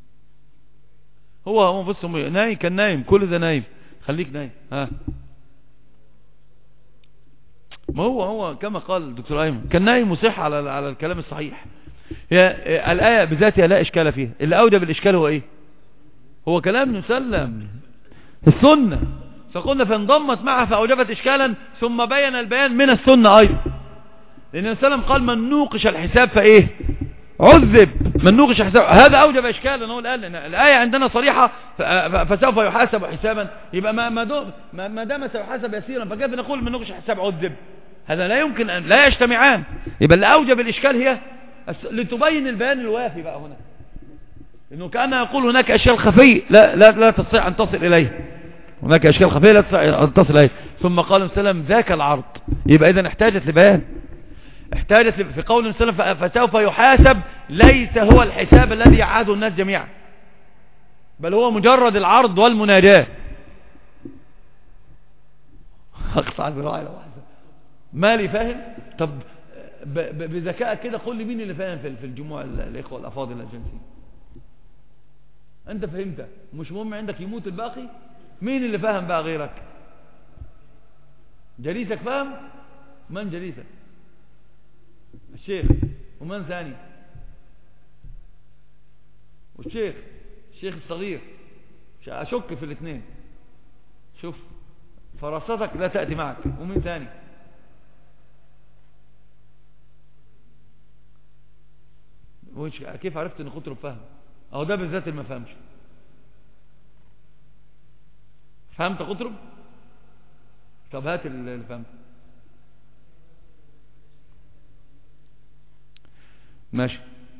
هو بص نايم، كان نايم كل ده نايم، خليك نايم. ما هو كما قال الدكتور أيمن كان نايم وصح على الكلام الصحيح. هي الآية بذاتها لا إشكال فيها، اللي أوجب الإشكال هو إيه؟ هو كلام نسلم السنة، فقلنا فانضمت معها فأوجبت إشكالا، ثم بين البيان من السنة أيضا، لأن السلام قال من نوقش الحساب فإيه؟ عذب. من نوقش الحساب هذا أوجب إشكالا. هو الآن الآية عندنا صريحة فسوف يحاسب حسابا، يبقى ما دام سيحاسب يسيرا فكيف نقول من نوقش الحساب عذب؟ هذا لا يمكن لا يجتمعان. يبقى اللي أوجب الإشكال هي لتبين البيان الوافي بقى هنا، إنه كان يقول هناك أشياء خفية لا تستطيع أن تصل إليه، هناك أشياء خفية لا تستطيع أن تصل إليه. ثم قال وسلم ذاك العرض، يبقى إذن احتاجت لبيان، احتاجت في قول وسلم فسوف يحاسب، ليس هو الحساب الذي يعاده الناس جميعا، بل هو مجرد العرض والمناجاة. اقطع الراعي مالي فاهم؟ طب بذكاء كده قول لي مين اللي فاهم في الجموع الإخوة الأفاضل الأرجنتين؟ أنت فهمت، مش مهم عندك يموت الباقي. مين اللي فاهم بقى غيرك؟ جليسك فاهم؟ من جليسك؟ الشيخ، ومن ثاني؟ والشيخ، الشيخ الصغير. أشك في الاثنين. شوف فراستك لا تأتي معك. ومين ثاني؟ كيف عرفت ان قطرب فهم؟ اهو ده بالذات اللي ما فهمش. فهمت قطرب؟ طب هات اللي فهمت. ماشي.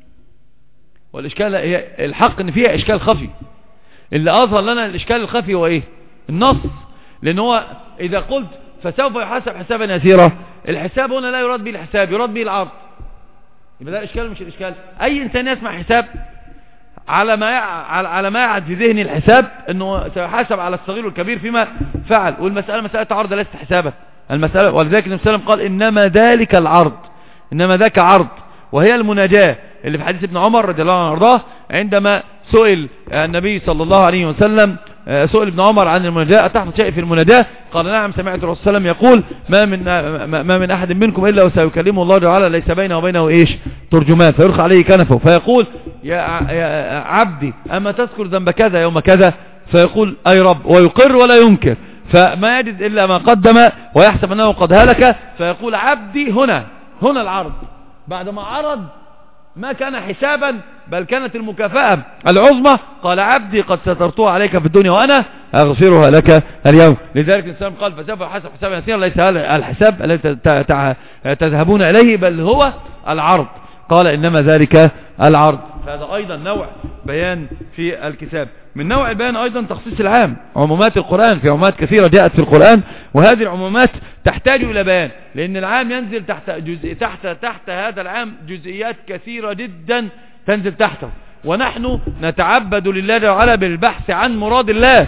والاشكال هي الحق ان فيها اشكال خفي. اللي اظهر لنا الاشكال الخفي هو ايه؟ النص. لان هو اذا قلت فسوف يحاسب حسابا يسيرا، الحساب هنا لا يراد به الحساب، يراد به العرض. يبقى ده الاشكال مش الاشكال. اي انسان يسمع حساب على ما يعد في ذهني الحساب انه سيحاسب على الصغير والكبير فيما فعل، والمسألة مسألة عرض ليست حسابا المسألة. ولذلك النبي صلى الله عليه وسلم قال انما ذلك العرض، انما ذاك عرض، وهي المناجاة اللي في حديث ابن عمر رضي الله عنه وارضاه، عندما سئل النبي صلى الله عليه وسلم، سئل ابن عمر عن المناجاة أتحفظ شيء في المناجاة؟ قال نعم سمعت الرسول صلى الله عليه وسلم يقول ما من أحد منكم إلا وسيكلمه الله تعالى ليس بينه وبينه إيش ترجمان، فيرخى عليه كنفه فيقول يا عبدي أما تذكر ذنب كذا يوم كذا، فيقول أي رب، ويقر ولا ينكر، فما يجد إلا ما قدم ويحسب أنه قد هلك، فيقول عبدي هنا العرض، بعدما عرض ما كان حسابا بل كانت المكافأة العظمى، قال عبدي قد سترتها عليك في الدنيا وأنا أغفرها لك اليوم. لذلك الإنسان قال فسوف يحاسب حسابا يسيرا، ليس الحساب الذي تذهبون إليه بل هو العرض. قال إنما ذلك العرض. هذا أيضا نوع بيان في الكتاب. من نوع البيان أيضا تخصيص العام، عمومات القرآن، في عمومات كثيرة جاءت في القرآن، وهذه العمومات تحتاج إلى بيان، لأن العام ينزل تحت هذا العام جزئيات كثيرة جدا تنزل تحته، ونحن نتعبد لله جل وعلا بالبحث عن مراد الله.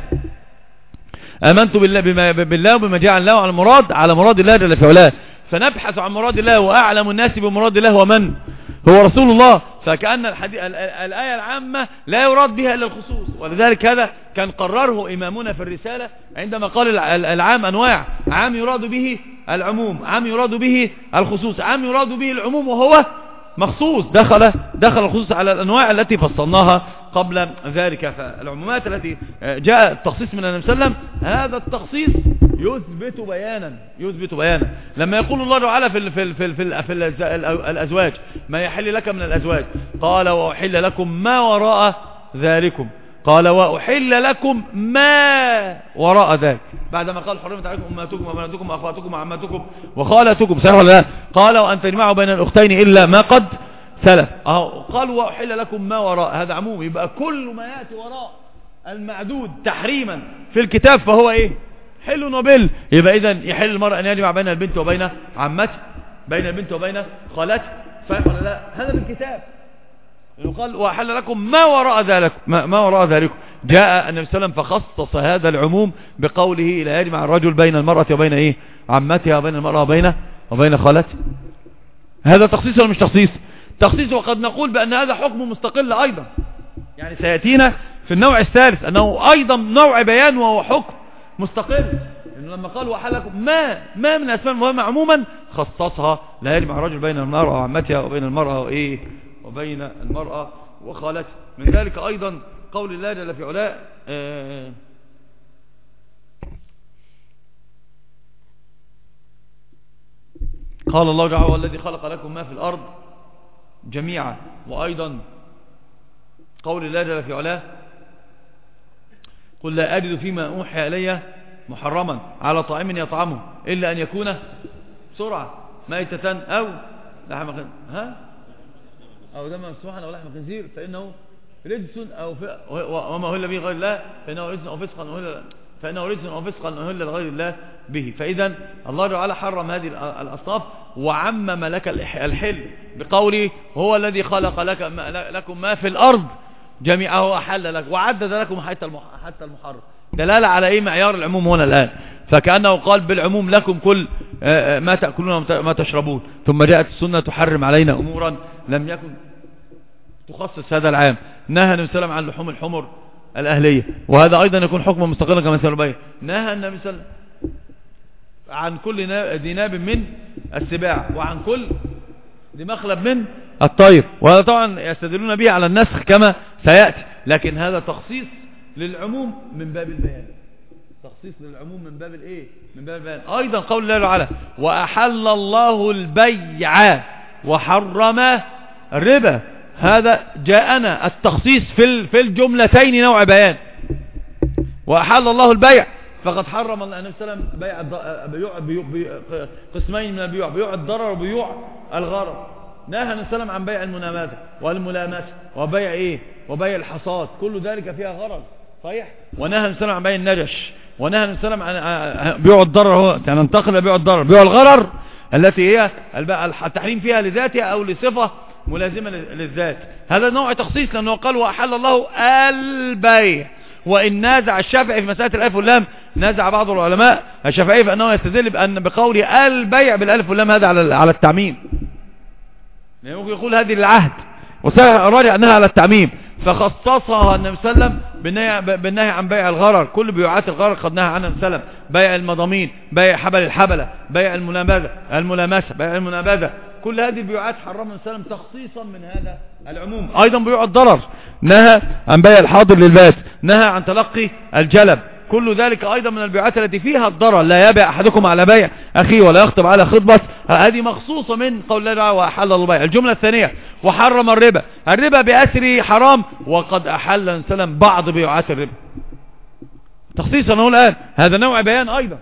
آمنت بالله وبما جاء الله على مراد الله جل في علاه، فنبحث عن مراد الله، وأعلم الناس بمراد الله ومن هو رسول الله. فكأن الآية العامة لا يراد بها إلا الخصوص، ولذلك هذا كان قرره إمامنا في الرسالة عندما قال العام أنواع، عام يراد به العموم، عام يراد به الخصوص، عام يراد به العموم وهو مخصوص، دخل الخصوص على الأنواع التي فصلناها قبل ذلك. فالعمومات التي جاء التخصيص من النبي صلى الله عليه وسلم، هذا التخصيص يثبت بيانا. لما يقول الله تعالى في الأزواج ما يحل لك من الأزواج، قال وأحل لكم ما وراء ذلكم، قال وأحل لكم ما وراء ذلك، بعدما قال حرمت عليكم أمهاتكم وبناتكم وأخواتكم وعماتكم وخالاتكم، صحيح ولا لا؟ قال وأن تجمعوا بين الأختين إلا ما قد سلف. قال وأحل لكم ما وراء، هذا عموم. يبقى كل ما يأتي وراء المعدود تحريما في الكتاب فهو إيه؟ حل وبل. يبقى إذن يحل المرأة أن يجمع بين البنت وبين عمتها، بين البنت وبين خالتها، صحيح ولا لا؟ هذا في الكتاب. قال وأحل لكم ما وراء ذلك، ما وراء ذلك. جاء النبي صلى الله عليه وسلم فخصص هذا العموم بقوله لا يجمع الرجل بين المرأة وبين إيه؟ عمتها، وبين المرأة وبين خالتها. هذا تخصيص ولا مش تخصيص؟ تخصيص. وقد نقول بأن هذا حكم مستقل أيضا، يعني سيأتينا في النوع الثالث أنه أيضا نوع بيان وهو حكم مستقل. لما قال وأحل لكم ما من الأسماء المهمة عموما خصصها، لا يجمع الرجل بين المرأة وعمتها، وبين المرأة وإيه؟ وبين المرأة وخالتها. من ذلك أيضا قول الله جل في علاه قال الله تعالى والذي خلق لكم ما في الأرض جميعا. وأيضا قول الله جل في علاه قل لا أجد فيما أوحي إلي محرما على طاعم يطعمه إلا أن يكون بسرعة ميتة أو لحم أو دم مسفوحا أو لحم خنزير رجس وما أهل به غير الله فإنه رجس أو فسقا أهل لغير الله به. فإذا الله تعالى حرم هذه الأصناف وعمم لك الحل بقوله هو الذي خلق لكم ما في الأرض جميعه أحل لك وعدد لكم حتى المحرم. دلالة على ايه معيار العموم هنا الآن، فكأنه قال بالعموم لكم كل ما تأكلون وما تشربون، ثم جاءت السنة تحرم علينا أمورا لم يكن تخصص هذا العام. نهى النبي صلى الله عليه وسلم عن لحوم الحمر الأهلية، وهذا أيضا يكون حكم مستقلا كما سنبين. نهى النبي صلى الله عليه وسلم عن كل ذي ناب من السباع وعن كل ذي مخلب من الطير، وهذا طبعا يستدلون به على النسخ كما سيأتي، لكن هذا تخصيص للعموم من باب البيان، تخصيص للعموم من باب الايه، من باب البيان. ايضا قول الله تعالى واحل الله البيع وحرم الربا، هذا جاءنا التخصيص في الجملتين نوع بيان. واحل الله البيع فقد حرم النبي صلى الله عليه وسلم بيع قسمين من البيوع، بيوع الضرر وبيوع الغرر. نهى النبي صلى الله عليه وسلم عن بيع المنامسة والملامسة وبيع ايه، وبيع الحصاد، كل ذلك فيها غرر صحيح. ونهى النبي صلى الله عليه وسلم عن بيع النجش، ونهى النبي صلى الله عليه وسلم عن بيع الضرر، هو ننتقل لبيع الضرر. بيع الغرر التي هي التحريم فيها لذاتها او لصفة ملازمة للذات، هذا نوع تخصيص، لأنه قال وأحل الله البيع. وإن نازع الشافعي في مسألة الألف واللام، نازع بعض العلماء الشافعي فأنه يستدل بأن بقول البيع بالألف واللام هذا على التعميم، يعني ممكن يقول هذه للعهد وراجع أنها على التعميم، فخصصها النبي صلى الله عليه وسلم بالنهي عن بيع الغرر. كل بيوعات الغرر قد نهى عنها النبي صلى الله عليه وسلم، بيع المضامين، بيع حبل الحبلة، بيع الملامسة، بيع المنابذة، كل هذه البيوعات حرمها النبي صلى الله عليه وسلم تخصيصا من هذا العموم. ايضا بيوع الضرر، نهى عن بيع الحاضر للبات، نهى عن تلقي الجلب، كل ذلك ايضا من البيوعات التي فيها الضرر. لا يبيع احدكم على بيع اخيه ولا يخطب على خطبة، هذه مخصوصة من قول الله تعالى واحل الله البيع. الجملة الثانية وحرم الربا، الربا بأسره حرام، وقد احل النبي صلى الله عليه وسلم بعض بيوعات الربا تخصيصا. نقول الان هذا نوع بيان ايضا.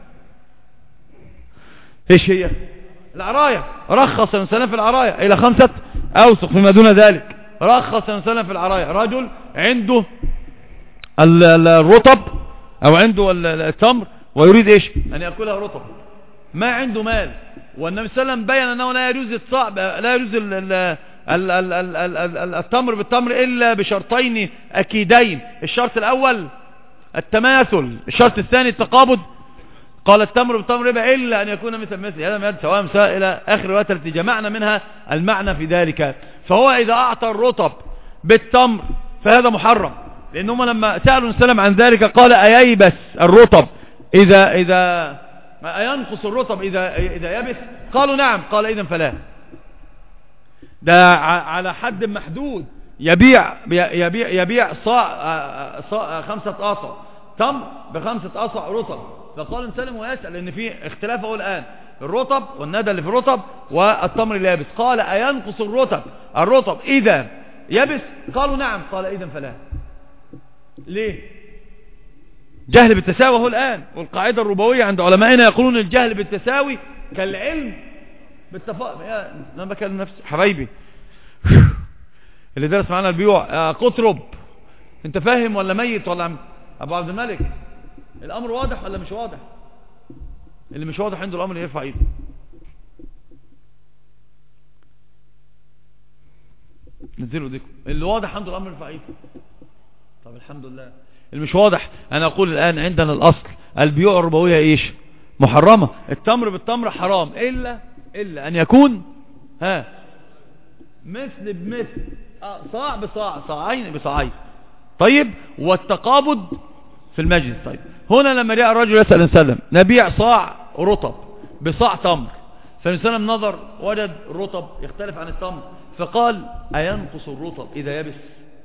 ايش هي؟ العراية، رخص النبي صلى الله عليه وسلم في العراية إلى 5 أوسق فيما دون ذلك. رخص النبي صلى الله عليه وسلم في العراية، رجل عنده الرطب أو عنده التمر ويريد إيش أن يأكلها رطب، ما عنده مال، والنبي صلى الله عليه وسلم بيّن أنه لا يجوز الصعب، لا يجوز التمر بالتمر إلا بشرطين أكيدين. الشرط الأول التماثل، الشرط الثاني التقابض. قال التمر بالتمر ربا إلا أن يكون مثل هذا سواء إلى آخر الروايات التي جمعنا منها المعنى في ذلك. فهو إذا أعطى الرطب بالتمر فهذا محرم، لأنهم لما سألوا النبي صلى الله عليه وسلم عن ذلك قال أييبس الرطب إذا أينقص الرطب إذا يبس؟ قالوا نعم، قال إذن فلا. ده على حد محدود، يبيع صاع 5 آصع تمر ب5 آصع رطب. فقال سلم ويسأل لأن في اختلافه الآن الرطب والندى اللي في الرطب والتمر اللي يابس. قال أينقص الرطب إذا يبس؟ قالوا نعم، قال إذن فلا. ليه؟ جهل بالتساوي هو الآن، والقاعدة الربوية عند علمائنا يقولون الجهل بالتساوي كالعلم بالتفاضل. أنا بكلم نفسي حبايبي اللي درس معنا البيوع قطرب، انت فاهم ولا ميت ولا أبو عبد الملك؟ الأمر واضح ولا مش واضح؟ اللي مش واضح عنده الأمر يرفع ايده. نزلوا ايديكم. اللي واضح عنده الأمر يرفع ايده. طب الحمد لله. اللي مش واضح، أنا أقول الآن عندنا الأصل البيوع الربوية إيش؟ محرمة. التمر بالتمر حرام إلا أن يكون مثل بمثل، صاع بصاع، صاعين بصاعين. طيب، والتقابض في المجلس. طيب، هنا لما جاء الرجل يسأل النبي صلى الله عليه وسلم نبيع صاع رطب بصاع تمر، فالنبي صلى الله عليه وسلم نظر وجد الرطب يختلف عن التمر، فقال أينقص الرطب إذا يبس؟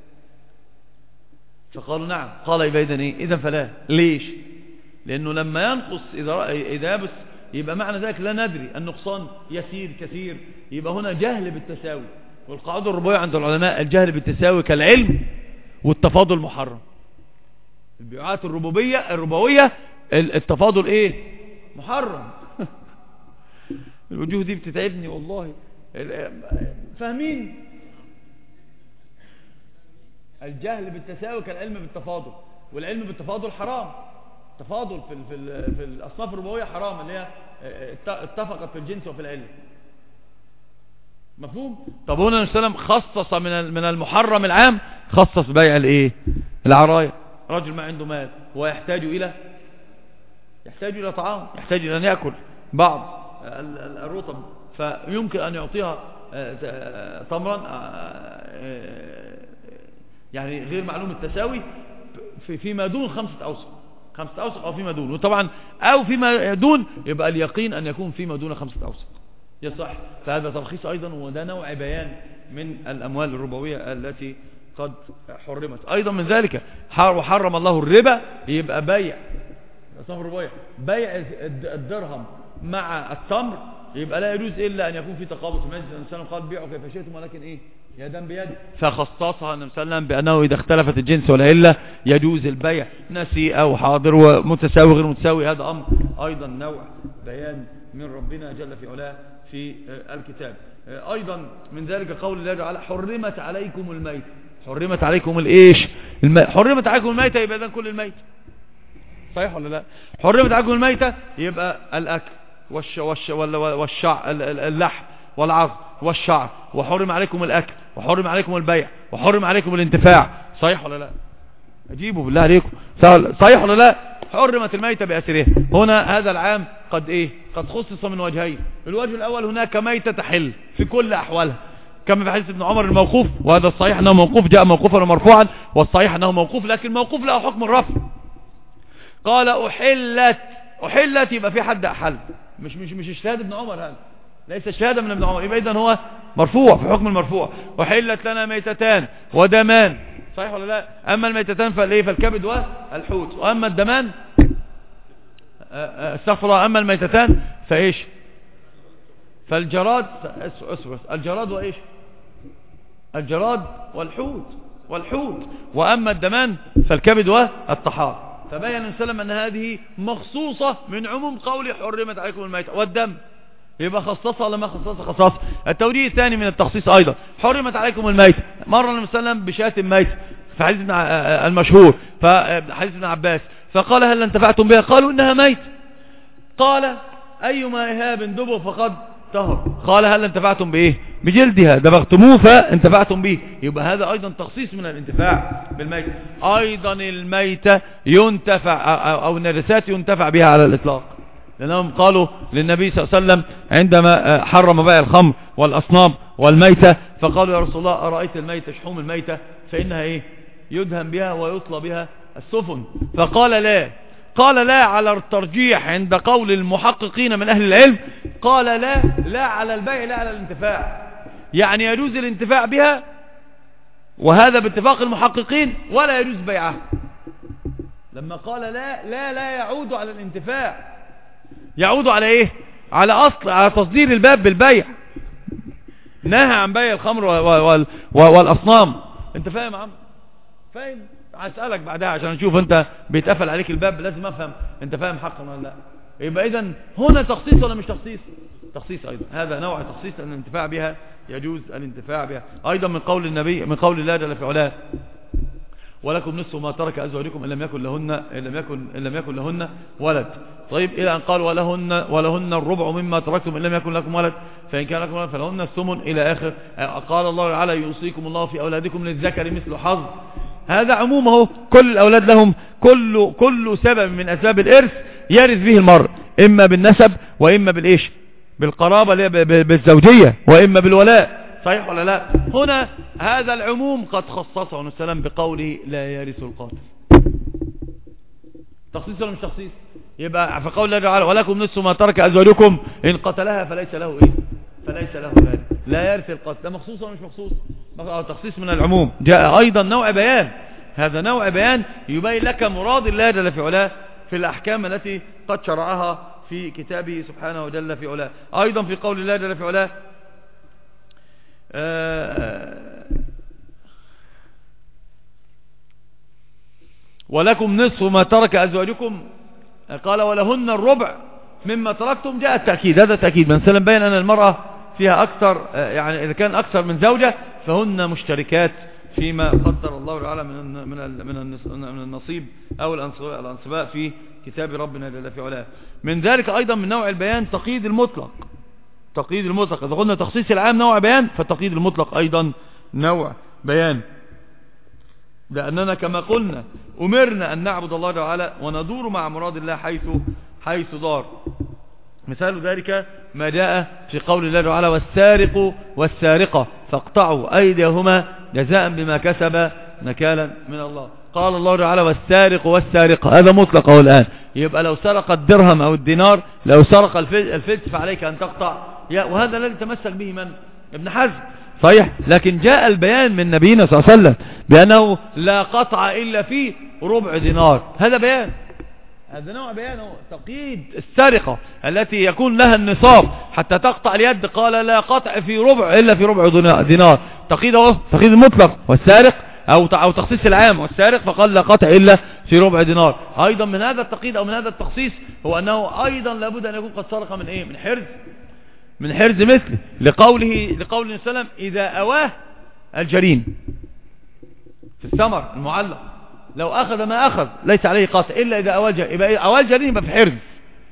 فقالوا نعم، قال يبقى إذن إيه؟ إذن فلا. ليش؟ لأنه لما ينقص إذا يبس يبقى معنى ذلك لا ندري، النقصان يسير كثير، يبقى هنا جهل بالتساوي. والقاعدة الربوية عند العلماء الجهل بالتساوي كالعلم والتفاضل محرم. البيوعات الربوية التفاضل ايه؟ محرم. الوجوه دي بتتعبني والله. فاهمين؟ الجهل بالتساوي كالعلم بالتفاضل، والعلم بالتفاضل حرام. التفاضل في الأصناف الربوية حرام، اللي هي اتفقت في الجنس وفي العلم. مفهوم؟ طب هنا النبي صلى الله عليه وسلم خصص من المحرم العام، خصص بيع الايه؟ العرايا. رجل ما عنده مال ويحتاج الى طعام، يحتاج الى ان يأكل بعض الرطب، فيمكن ان يعطيها تمرا يعني غير معلوم التساوي فيما دون 5 أوسق او فيما دون، وطبعا او فيما دون يبقى اليقين ان يكون فيما دون 5 أوسق يصح. فهذا ترخيص ايضا، وده نوع بيان من الاموال الربوية التي قد حرمت. ايضا من ذلك وحرم الله الربا، يبقى بيع الأصناف الربوية، بيع الدرهم مع التمر يبقى لا يجوز الا ان يكون في تقابض. النبي صلى الله عليه وسلم قال بيعوا كيف شئتم ولكن ايه؟ يدا بيد. فخصصها النبي صلى الله عليه وسلم بانه اذا اختلفت الجنس والعله يجوز البيع نسي او حاضر ومتساوي غير متساوي. هذا امر ايضا نوع بيان من ربنا جل في علاه في الكتاب. ايضا من ذلك قول الله تعالى حرمت عليكم الميت. حرمت عليكم الايش؟ حرمت عليكم الميتة، يبقى اذا كل الميت، صحيح ولا لا؟ حرمت عليكم الميتة يبقى الاكل والشعر، اللحم والعظم والشعر، وحرم عليكم الاكل، وحرم عليكم البيع، وحرم عليكم الانتفاع، صحيح ولا لا؟ اجيبوا بالله عليكم، صحيح ولا لا؟ حرمت الميتة بأسرها. هنا هذا العام قد ايه؟ قد خصص من وجهين. الوجه الاول هناك ميتة تحل في كل احوالها، كما في حديث ابن عمر الموقوف، وهذا الصحيح انه موقوف، جاء موقوفا ومرفوعا، والصحيح انه موقوف، لكن موقوف له حكم الرفع. قال احلت يبقى في حد احل، مش اجتهاد ابن عمر، هذا ليس شهاده من ابن عمر، يبقى اذا هو مرفوع في حكم المرفوع. احلت لنا ميتتان ودمان، صحيح ولا لا؟ اما الميتتان فالايه؟ فالكبد والحوت، واما الدمان استغفر، اما الميتتان فايش؟ فالجراد، الجراد وايش؟ الجراد والحوت، واما الدمان فالكبد والطحال. فبين النبي صلى الله عليه وسلم ان هذه مخصوصة من عموم قول حرمت عليكم الميتة والدم، يبقى خصصها ولا ما خصصها؟ التوجيه الثاني من التخصيص ايضا حرمت عليكم الميتة. مر النبي صلى الله عليه وسلم بشاة ميتة في حديث المشهور، فحديث ابن عباس، فقال هل انتفعتم بها؟ قالوا انها ميت. قال ايما اهاب دبر فقد طهر. قال هل انتفعتم بايه؟ بجلدها، دبغتموه فانتفعتم به. يبقى هذا ايضا تخصيص من الانتفاع بالميتة. ايضا الميتة ينتفع او النجاسات ينتفع بها على الاطلاق، لانهم قالوا للنبي صلى الله عليه وسلم عندما حرم بيع الخمر والاصنام والميتة، فقالوا يا رسول الله ارايت الميتة، شحوم الميتة فانها ايه؟ يدهن بها ويطلى بها السفن. قال لا على الترجيح عند قول المحققين من اهل العلم، قال لا على البيع، لا على الانتفاع. يعني يجوز الانتفاع بها، وهذا باتفاق المحققين، ولا يجوز بيعها. لما قال لا يعود على الانتفاع، يعود على ايه؟ على تصدير الباب بالبيع. نهى عن بيع الخمر والاصنام. انت فاهم يا عم؟ فاهم؟ هسألك بعدها عشان نشوف انت بيتقفل عليك الباب، لازم افهم انت فاهم حقا ولا لا. يبقى اذا هنا تخصيص ولا مش تخصيص؟ تخصيص ايضا، هذا نوع تخصيص ان الانتفاع بها يجوز الانتفاع بها. ايضا من قول النبي، من قول الله جل في علاه ولكم نصف ما ترك ازواجكم ان لم يكن لهن ولد. طيب الى ان قال ولهن الربع مما تركتم ان لم يكن لكم ولد، فان كان لكم ولد فلهن الثمن الى اخر. قال الله تعالى يوصيكم الله في اولادكم للذكر مثل حظ. هذا عمومه، كل الاولاد لهم كل سبب من اسباب الارث يرث به المرء، اما بالنسب واما بالايش؟ بالقرابه بالزوجيه، واما بالولاء، صحيح ولا لا؟ هنا هذا العموم قد خصصه النبي صلى الله عليه وسلم بقوله لا يرث القاتل. تخصيص ولا مش تخصيص؟ يبقى في قول الله تعالى ولكم نصف ما ترك ازواجكم ان قتلها فليس له ايه؟ فليس له ذلك. لا يرث القاتل، ده مخصوص ولا مش مخصوص؟ تخصيص من العموم. جاء ايضا نوع بيان، هذا نوع بيان يبين لك مراد الله جل في علاه في الاحكام التي قد شرعها في كتابه سبحانه وجل في علاه. ايضا في قول الله جل في علاه ولكم نصف ما ترك ازواجكم، قال ولهن الربع مما تركتم، جاء التأكيد. هذا تأكيد من سلم بين ان المرأة فيها اكثر، يعني اذا كان اكثر من زوجة فهن مشتركات فيما قدر الله تعالى من النصيب أو الأنصباء في كتاب ربنا جل في علاه. من ذلك أيضا من نوع البيان تقييد المطلق. تقييد المطلق إذا قلنا تخصيص العام نوع بيان، فالتقييد المطلق أيضا نوع بيان، لأننا كما قلنا أمرنا أن نعبد الله تعالى وندور مع مراد الله حيث دار. مثال ذلك ما جاء في قول الله تعالى والسارق والسارقة فاقطعوا أيديهما جزاء بما كسب نكالا من الله. قال الله تعالى والسارق والسارقة، هذا مطلق أهو الآن. يبقى لو سرق الدرهم أو الدينار، لو سرق الفلس فعليك أن تقطع، وهذا الذي تمسك به من؟ ابن حزم، صحيح. لكن جاء البيان من نبينا صلى الله عليه وسلم بأنه لا قطع إلا في ربع دينار، هذا بيان، هذا نوع بيان. تقييد السرقة التي يكون لها النصاب حتى تقطع اليد، قال لا قطع في ربع إلا في ربع دينار. تقييد المطلق والسارق أو تخصيص العام والسارق، فقال لا قطع إلا في ربع دينار. أيضا من هذا التقييد أو من هذا التخصيص هو أنه أيضا لابد أن يكون قد سرق من إيه؟ من حرز مثله، لقول النبي صلى الله عليه وسلم إذا أواه الجرين في الثمر المعلق، لو أخذ ما أخذ ليس عليه قطع إلا إذا أواه الجرين. يبقى أواه الجرين يبقى في حرز،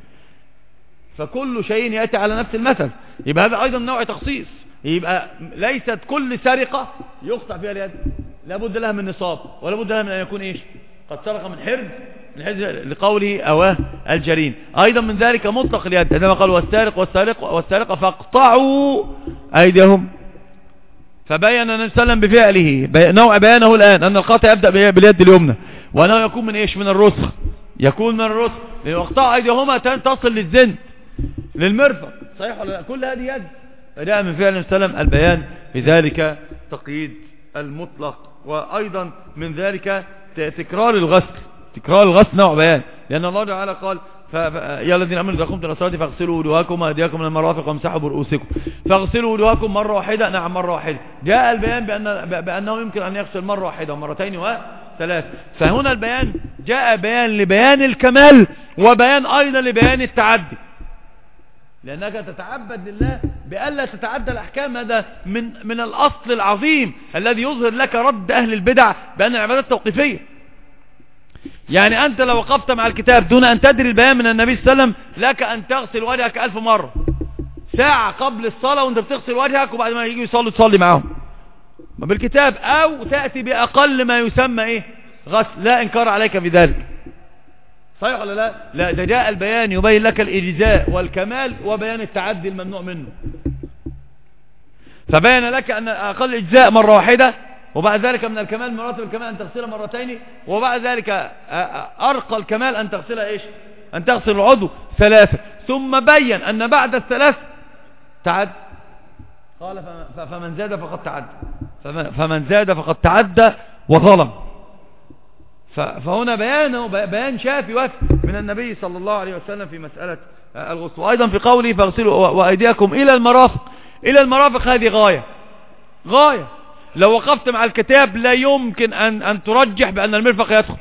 فكل شيء يأتي على نفس المثل. يبقى هذا أيضا نوع تخصيص. يبقى ليست كل سرقة يقطع فيها اليد، لابد لها من نصاب ولابد لها من أن يكون إيش؟ قد سرق من حرز لقوله أواه الجرين. أيضا من ذلك مطلق اليد عندما قال والسارق والسارقة فاقطعوا أيديهم، فبين النبي صلى الله عليه وسلم بفعله نوع بيانه الآن أن القطع يبدأ باليد اليمنى، وأنه يكون من إيش؟ من الرسخ، يكون من الرسخ، واقطعوا أيديهما تصل للزند للمرفق، صحيح ولا لا؟ كل هذه يد. فجاء من فعل النبي صلى الله عليه وسلم البيان بذلك تقييد المطلق. وأيضا من ذلك تكرار الغسل نوع بيان، لأن الله تعالى قال يا الذين امنوا اذا قمتم الى الصلاه فاغسلوا وجوهكم وايديكم من المرافق وامسحوا برؤوسكم. فاغسلوا وجوهكم مره واحده، نعم مره واحده. جاء البيان بانه يمكن ان يغسل مره واحده ومرتين وثلاث. فهنا البيان جاء بيان لبيان الكمال وبيان ايضا لبيان التعدي، لانك تتعبد لله بألا تتعدى الاحكام. هذا من الاصل العظيم الذي يظهر لك رد اهل البدع بان العبادات توقيفيه. يعني أنت لو وقفت مع الكتاب دون أن تدري البيان من النبي صلى الله عليه وسلم لك أن تغسل وجهك 1000 مرة، ساعة قبل الصلاة وأنت بتغسل وجهك، وبعد ما يجي يصلي تصلي معهم بالكتاب، أو تأتي بأقل ما يسمى إيه؟ غسل، لا إنكار عليك في ذلك، صحيح ولا لا؟ لا، ده جاء البيان يبين لك الإجزاء والكمال وبيان التعدي الممنوع منه. فبين لك أن أقل إجزاء مرة واحدة، وبعد ذلك من الكمال مراتب الكمال أن تغسل مرتين، وبعد ذلك أرقى الكمال أن تغسل إيش؟ أن تغسل العضو 3. ثم بين أن بعد الثلاث تعد، قال فمن زاد فقد تعد، فمن زاد فقد تعدى وظلم. فهنا بيان شافي وافي من النبي صلى الله عليه وسلم في مسألة الغسل. وأيضا في قوله فاغسلوا وأيديكم إلى المرافق، هذه غاية. لو وقفت مع الكتاب لا يمكن أن ترجح بأن المرفق يدخل،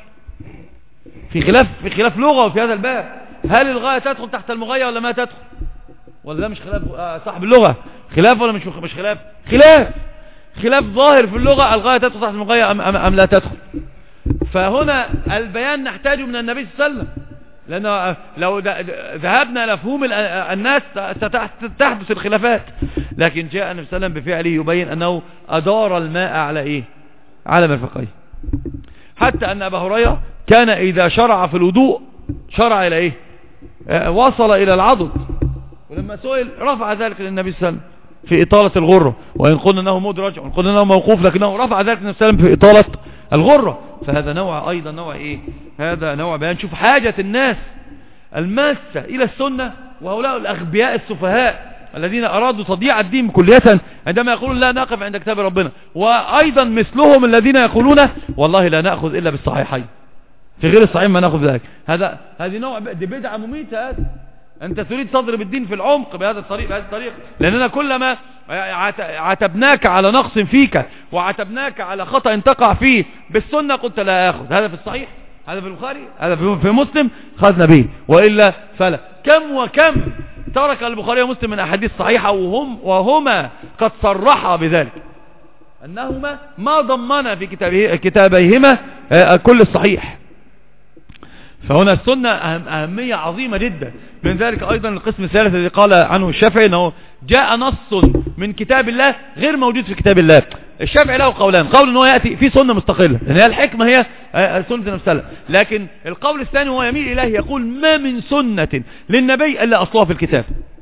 في خلاف لغة في هذا الباب. هل الغاية تدخل تحت المغاية ولا ما تدخل؟ ولا ده مش خلاف صاحب اللغة؟ خلاف ولا مش خلاف؟ خلاف ظاهر في اللغة، الغاية تدخل تحت المغاية أم لا تدخل. فهنا البيان نحتاج من النبي صلى الله عليه وسلم، لأنه لو ذهبنا لفهوم الناس ستحدث الخلافات. لكن جاء النبي صلى الله عليه وسلم بفعله يبين أنه أدار الماء على إيه؟ على مرفقيه. حتى أن أبا هريرة كان إذا شرع في الوضوء شرع إلى إيه؟ وصل إلى العضد، ولما سئل رفع ذلك للنبي صلى الله عليه وسلم في إطالة الغرة، وإن قلنا أنه مدرج وإن قلنا أنه موقوف، لكنه رفع ذلك للنبي صلى الله عليه وسلم في إطالة الغرة. فهذا نوع أيضا نوع إيه؟ هذا نوع بيان. شوف حاجة الناس الماسة إلى السنة، وهؤلاء الأغبياء السفهاء الذين أرادوا تضييع الدين كلية عندما يقولون لا نقف عند كتاب ربنا، وأيضا مثلهم الذين يقولون والله لا نأخذ إلا بالصحيحين، في غير الصحيح ما نأخذ ذلك. هذه نوع دي بدعة مميتة. هذا أنت تريد تضرب الدين في العمق بهذا الطريق، لأننا كلما عتبناك على نقص فيك وعتبناك على خطأ تقع فيه بالسنة قلت لا أخذ، هذا في الصحيح، هذا في البخاري، هذا في مسلم، خذنا به، وإلا فلا. كم ترك البخاري ومسلم من أحاديث صحيحة وهما قد صرحا بذلك. أنهما ما ضمن في كتابيهما كل الصحيح. فهنا السنة أهمية عظيمة جدا. من ذلك أيضا القسم الثالث الذي قال عنه الشافعي أنه جاء نص من كتاب الله غير موجود في كتاب الله. الشافعي له قولان، قول أنه يأتي في سنة مستقلة لأن هي الحكمة هي سنة نفسها، لكن القول الثاني هو يميل إليه يقول ما من سنة للنبي إلا أصلها في الكتاب.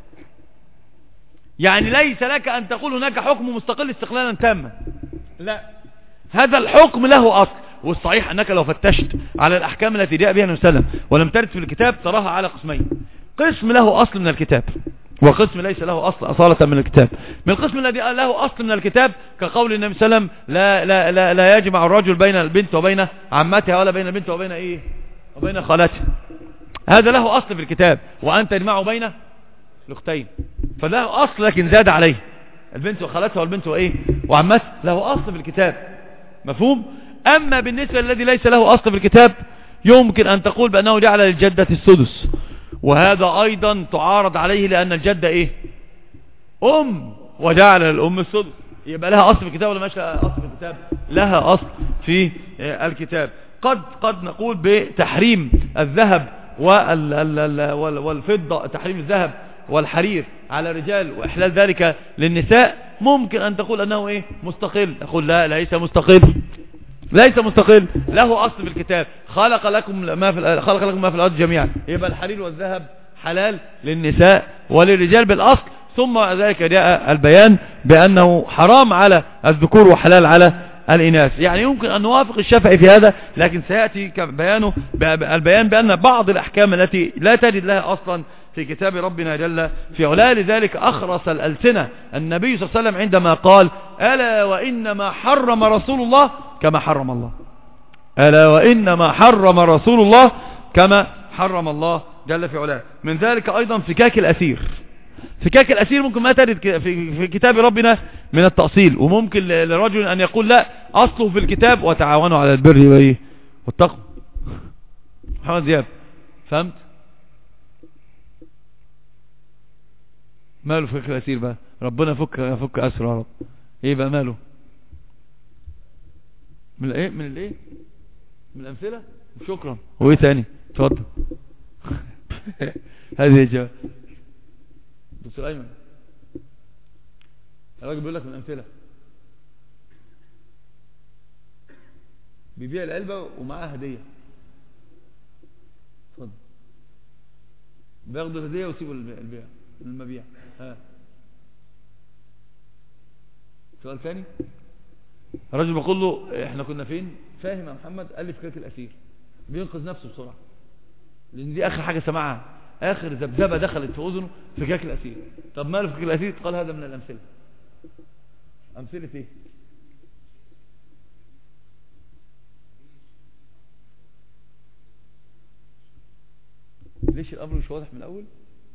يعني ليس لك أن تقول هناك حكم مستقل استقلالا تاما، لا، هذا الحكم له أصل. والصحيح أنك لو فتشت على الأحكام التي جاء بها النبي صلى الله عليه وسلم ولم ترد في الكتاب تراها على قسمين: قسم له أصل من الكتاب وقسم ليس له أصل أصالة من الكتاب. من القسم الذي له أصل من الكتاب كقول النبي صلى الله عليه وسلم لا يجمع الرجل بين البنت وبين عمتها ولا بين البنت وبين خالتها. هذا له أصل في الكتاب، وأن تجمع بين الأختين، فله أصل لكن زاد عليه البنت وخالتها والبنت وعمتها، له أصل في الكتاب. مفهوم؟ أما بالنسبة للذي ليس له أصل في الكتاب يمكن أن تقول بأنه جعل للجدة السدس، وهذا أيضا تعارض عليه لأن الجدة وجعل للأم السدس. يبقى لها أصل في الكتاب ولا مش لها أصل في الكتاب؟ لها أصل في الكتاب. قد نقول بتحريم الذهب والفضة، تحريم الذهب والحرير على الرجال وإحلال ذلك للنساء. ممكن أن تقول أنه مستقل، أقول لا، ليس مستقل، له أصل في الكتاب. خلق لكم ما في الأرض جميعا، يبقى الحرير والذهب حلال للنساء وللرجال بالأصل. ثم ذلك جاء البيان بأنه حرام على الذكور وحلال على الإناث. يعني يمكن أن نوافق الشافعي في هذا، لكن سيأتي البيان بأن بعض الأحكام التي لا تجد لها أصلا في كتاب ربنا جل في علاه. لذلك أخرس الألسنة النبي صلى الله عليه وسلم عندما قال: ألا وإنما حرم رسول الله كما حرم الله. ألا وإنما حرم رسول الله كما حرم الله جل في علاه. من ذلك أيضا فكاك الأسير ممكن ما ترد في كتاب ربنا من التأصيل، وممكن لرجل أن يقول لا، أصله في الكتاب وتعاونوا على البر والتقوى. محمد زياد، فهمت؟ ماله فكاك الأسير بقى؟ ربنا يفك أسره يا رب. ايه بقى ماله؟ من الأمثلة. شكرا. وايه تاني؟ اتفضل. هذه الجواب دكتور أيمن. الراجل بيقول لك من الأمثلة، بيبيع العلبة ومعاها هدية. اتفضل. بياخدوا الهدية ويسيبوا المبيع. سؤال ثاني. الراجل بيقول له احنا كنا فين؟ فاهم يا محمد؟ قال لي فكاك الأسير. بينقذ نفسه بسرعة لأن دي آخر حاجة سمعها، آخر ذبذبة دخلت في أذنه فكاك الأسير. طب ماله فكاك الأسير؟ قال هذا من الأمثلة. أمثلة ايه؟ ليش الأمر مش واضح من الأول؟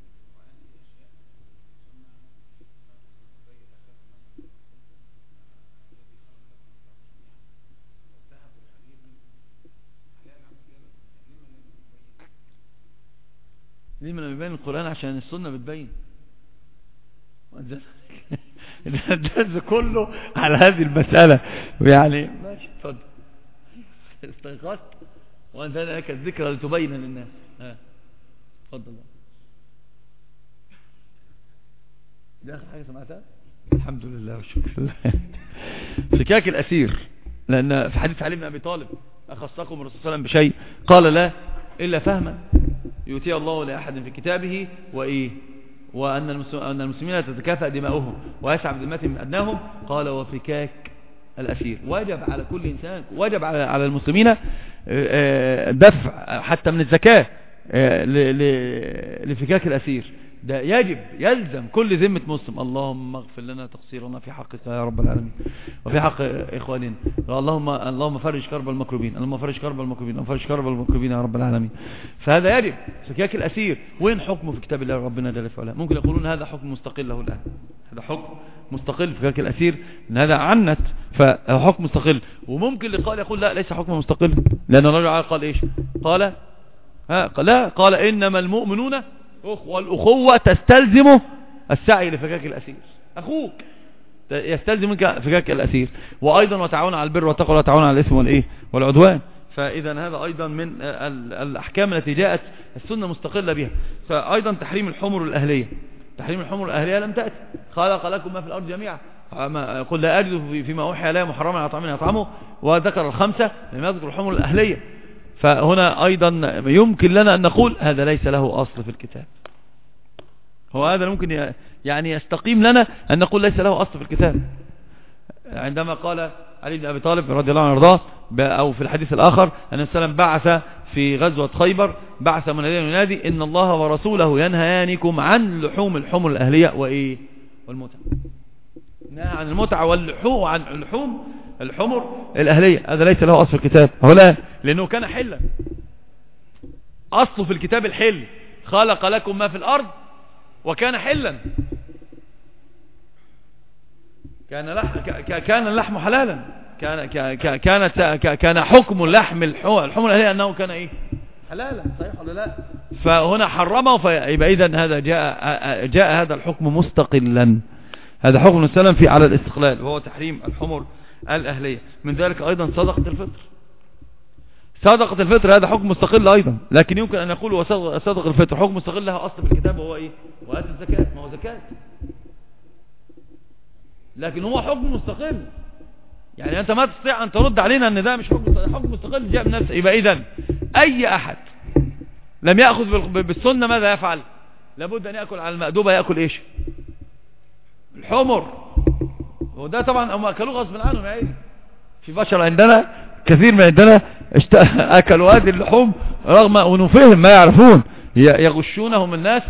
ليه ما بيبين القرآن؟ عشان السنة بتبين. الدرس كله على هذه المسألة. يعني ماشي، اتفضل. استيقظت وأنزلنا لك الذكرى لتبين للناس. اتفضل. دي آخر حاجة سمعتها؟ الحمد لله والشكر لله. فكاك الأسير، لأن في حديث علي بن أبي طالب: أخصكم الرسول صلى الله عليه وسلم بشيء؟ قال: لا، إلا فهما يؤتي الله لأحد في كتابه وأن المسلمين تتكافأ دماؤهم ويسعى بذمتهم من أدناهم. قال: وفكاك الأسير. وجب على كل إنسان، وجب على المسلمين دفع حتى من الزكاة لفكاك الأسير. ده يلزم كل ذمة مسلم. اللهم اغفر لنا تقصيرنا في حقك يا رب العالمين وفي حق إخواننا. اللهم فرج كرب المكروبين، اللهم فرج كرب المكروبين، اللهم فرج كرب المكروبين يا رب العالمين. فهذا يجب فكاك الأسير. وين حكمه في كتاب الله ربنا جل في علاه؟ ممكن يقولون هذا حكم مستقل له الآن، هذا حكم مستقل فكاك الأسير، إن هذا عنت فحكم مستقل. وممكن لقال يقول لا، ليس حكم مستقل، لأن الرجل قال إيش؟ قال لا، قال إنما المؤمنون والأخوة تستلزم السعي لفكاك الأسير. أخوك يستلزم منك فكاك الأسير. وأيضا وتعاون على البر والتقوى ولا تعاون على الإثم والإيه والعدوان. فإذا هذا أيضا من الأحكام التي جاءت السنة مستقلة بها. فأيضا تحريم الحمر الأهلية، تحريم الحمر الأهلية لم تأتي. خلق لكم ما في الأرض جميعا، قل لا أجد فيما أوحي إلي محرما على طعام يطعمه، وذكر الخمسة لم يذكر الحمر الأهلية. فهنا أيضا يمكن لنا أن نقول هذا ليس له أصل في الكتاب. هو هذا ممكن يعني يستقيم لنا أن نقول ليس له أصل في الكتاب. عندما قال علي بن أبي طالب رضي الله عنه وارضاه، أو في الحديث الآخر أن النبي صلى الله عليه وسلم بعث في غزوة خيبر، بعث مناديا ينادي إن الله ورسوله ينهيانكم عن لحوم الحمر الأهلية وإيه والمتع. نهى عن المتع واللحوم، عن لحوم الحمر الأهلية. هذا ليس له أصل في الكتاب. هو لا، لأنه كان حلا، أصله في الكتاب الحل. خلق لكم ما في الأرض وكان حلا، كان اللحم حلالا، كان حكم اللحم الحمر الأهلية أنه كان إيه حلالا، صحيح ولا لا؟ فهنا حرمه، فيبقى إذن هذا جاء هذا الحكم مستقلا. هذا حكم السلام في على الاستقلال، وهو تحريم الحمر الأهلية. من ذلك أيضا صدقة الفطر. صدقة الفطر هذا حكم مستقل أيضا، لكن يمكن أن يقول صدقة الفطر حكم مستقل لها أصل في الكتاب، وهو إيه؟ وآت الزكاة. ما هو زكاة، لكن هو حكم مستقل. يعني أنت ما تستطيع أن ترد علينا أن ده مش حكم مستقل، حكم مستقل جاء بنفسه. يبقى إذن أي أحد لم يأخذ بالسنة ماذا يفعل؟ لابد أن يأكل على المأدوبة. يأكل إيش؟ الحمر. وده طبعا هم أكلوه غصب عنهم. يعني في بشر عندنا كثير من عندنا أكلوا هذه اللحوم رغم أنوفهم ما يعرفون، يغشونهم الناس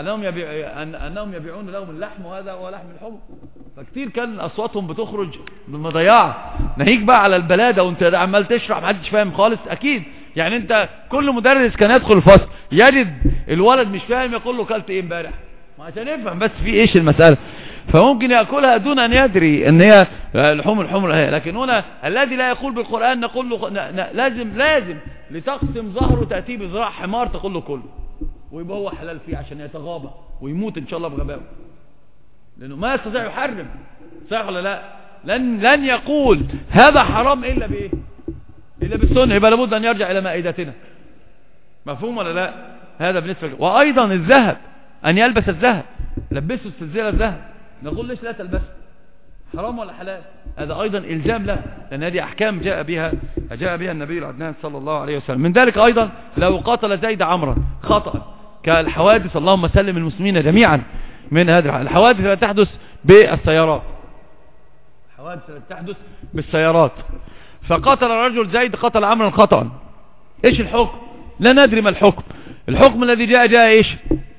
أنهم يبيعون لهم اللحم، وهذا هو لحم الحمر. فكتير كان أصواتهم بتخرج بالمضيعة. ناهيك بقى على البلادة وانت عمال تشرح محدش فاهم خالص. أكيد يعني انت كل مدرس كان يدخل الفصل يجد الولد مش فاهم، يقول له كلت ايه امبارح، ما عشان يفهم بس في ايش المسألة. فممكن يأكلها دون أن يدري أن هي لحوم الحمر هي. لكن هنا الذي لا يقول بالقرآن نقول له لازم لتقسم ظهره تأتي بذراع حمار تقول له كله، ويبقى هو حلال فيه عشان يتغابى ويموت إن شاء الله بغباءه، لأنه ما يستطيع يحرم. صح ولا لا؟ لن يقول هذا حرام إلا بإيه؟ إلا بالسنة. يبقى لابد أن يرجع إلى مائدتنا. مفهوم ولا لا؟ هذا بالنسبة. وأيضا الذهب، أن يلبس الذهب، لبسه السلسلة الذهب، نقول ليش لا تلبسه؟ حرام ولا حلال؟ هذا أيضا إلزام له، لأن هذه أحكام جاء بها النبي العدنان صلى الله عليه وسلم. من ذلك أيضا لو قاتل زيد عمرا خطأ كالحوادث، اللهم سلم المسلمين جميعا من هذه الحوادث التي تحدث بالسيارات. الحوادث التي تحدث بالسيارات، فقتل رجل زيد قتل عمرا خطأ. إيش الحكم؟ لا ندري ما الحكم. الحكم الذي جاء إيش؟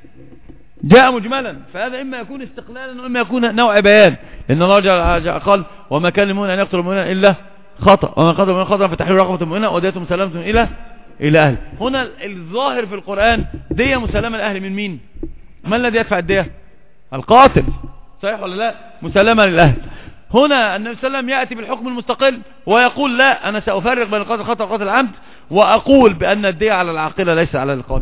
جاء مجملا. فهذا إما يكون استقلالا وإما يكون نوع بيان. إن الله قال وما كان للمؤمن أن يقتل المؤمن إلا خطأ، ومن قتل المؤمن خطأ فتحرير رقبة مؤمنة ودية مسلمة إلى أهل. هنا الظاهر في القرآن دية مسلمة للأهل. من مين؟ من الذي يدفع الدية؟ القاتل، صحيح ولا لا؟ مسلمة للأهل. هنا النبي صلى الله عليه وسلم يأتي بالحكم المستقل ويقول لا، أنا سأفرق بين القاتل الخطأ وقاتل العمد، وأقول بأن الدية على العاقلة ليس على القاتل.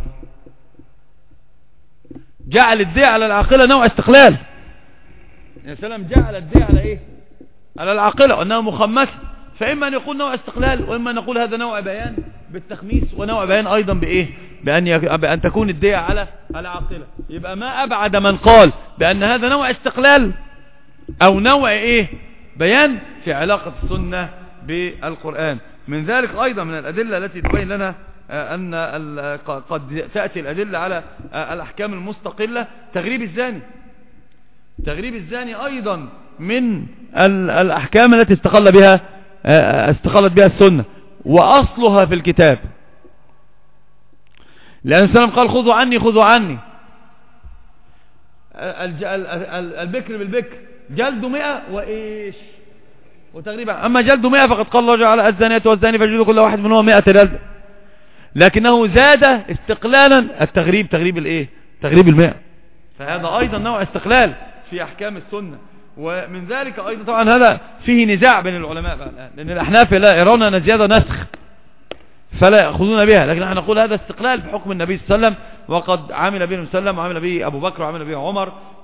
جعل الدية على العاقلة نوع استقلال. النبي صلى الله عليه وسلم جعل الدية على ايه؟ على العاقلة، وانها مخمسة. فإما أن يقول نوع استقلال، وإما أن نقول هذا نوع بيان بالتخميس، ونوع بيان أيضا بإيه؟ بأن تكون الدية على العاقلة. يبقى ما أبعد من قال بأن هذا نوع استقلال أو نوع إيه؟ بيان في علاقة السنة بالقرآن. من ذلك أيضا من الأدلة التي تبين لنا أن قد تأتي الأدلة على الأحكام المستقلة تغريب الزاني. تغريب الزاني أيضا من الأحكام التي استقلت بها السنة، وأصلها في الكتاب. لأن السلام قال خذوا عني. البكر بالبكر جلد 100 وإيش وتغريبا. أما جلد 100 فقد قال الله تعالى الزانية والزاني فاجلدوا كل واحد منهما 100 جلدة. لكنه زاد استقلالا التغريب، تغريب الايه؟ تغريب 100. فهذا ايضا نوع استقلال في احكام السنة. ومن ذلك ايضا طبعا هذا فيه نزاع بين العلماء بقى الآن، لان الاحناف لا يرون ان زيادة نسخ فلا يأخذون بها، لكن احنا نقول هذا استقلال بحكم النبي صلى الله عليه وسلم، وقد عمل به النبي صلى الله عليه وسلم، وعمل به ابو بكر، وعمل به عمر،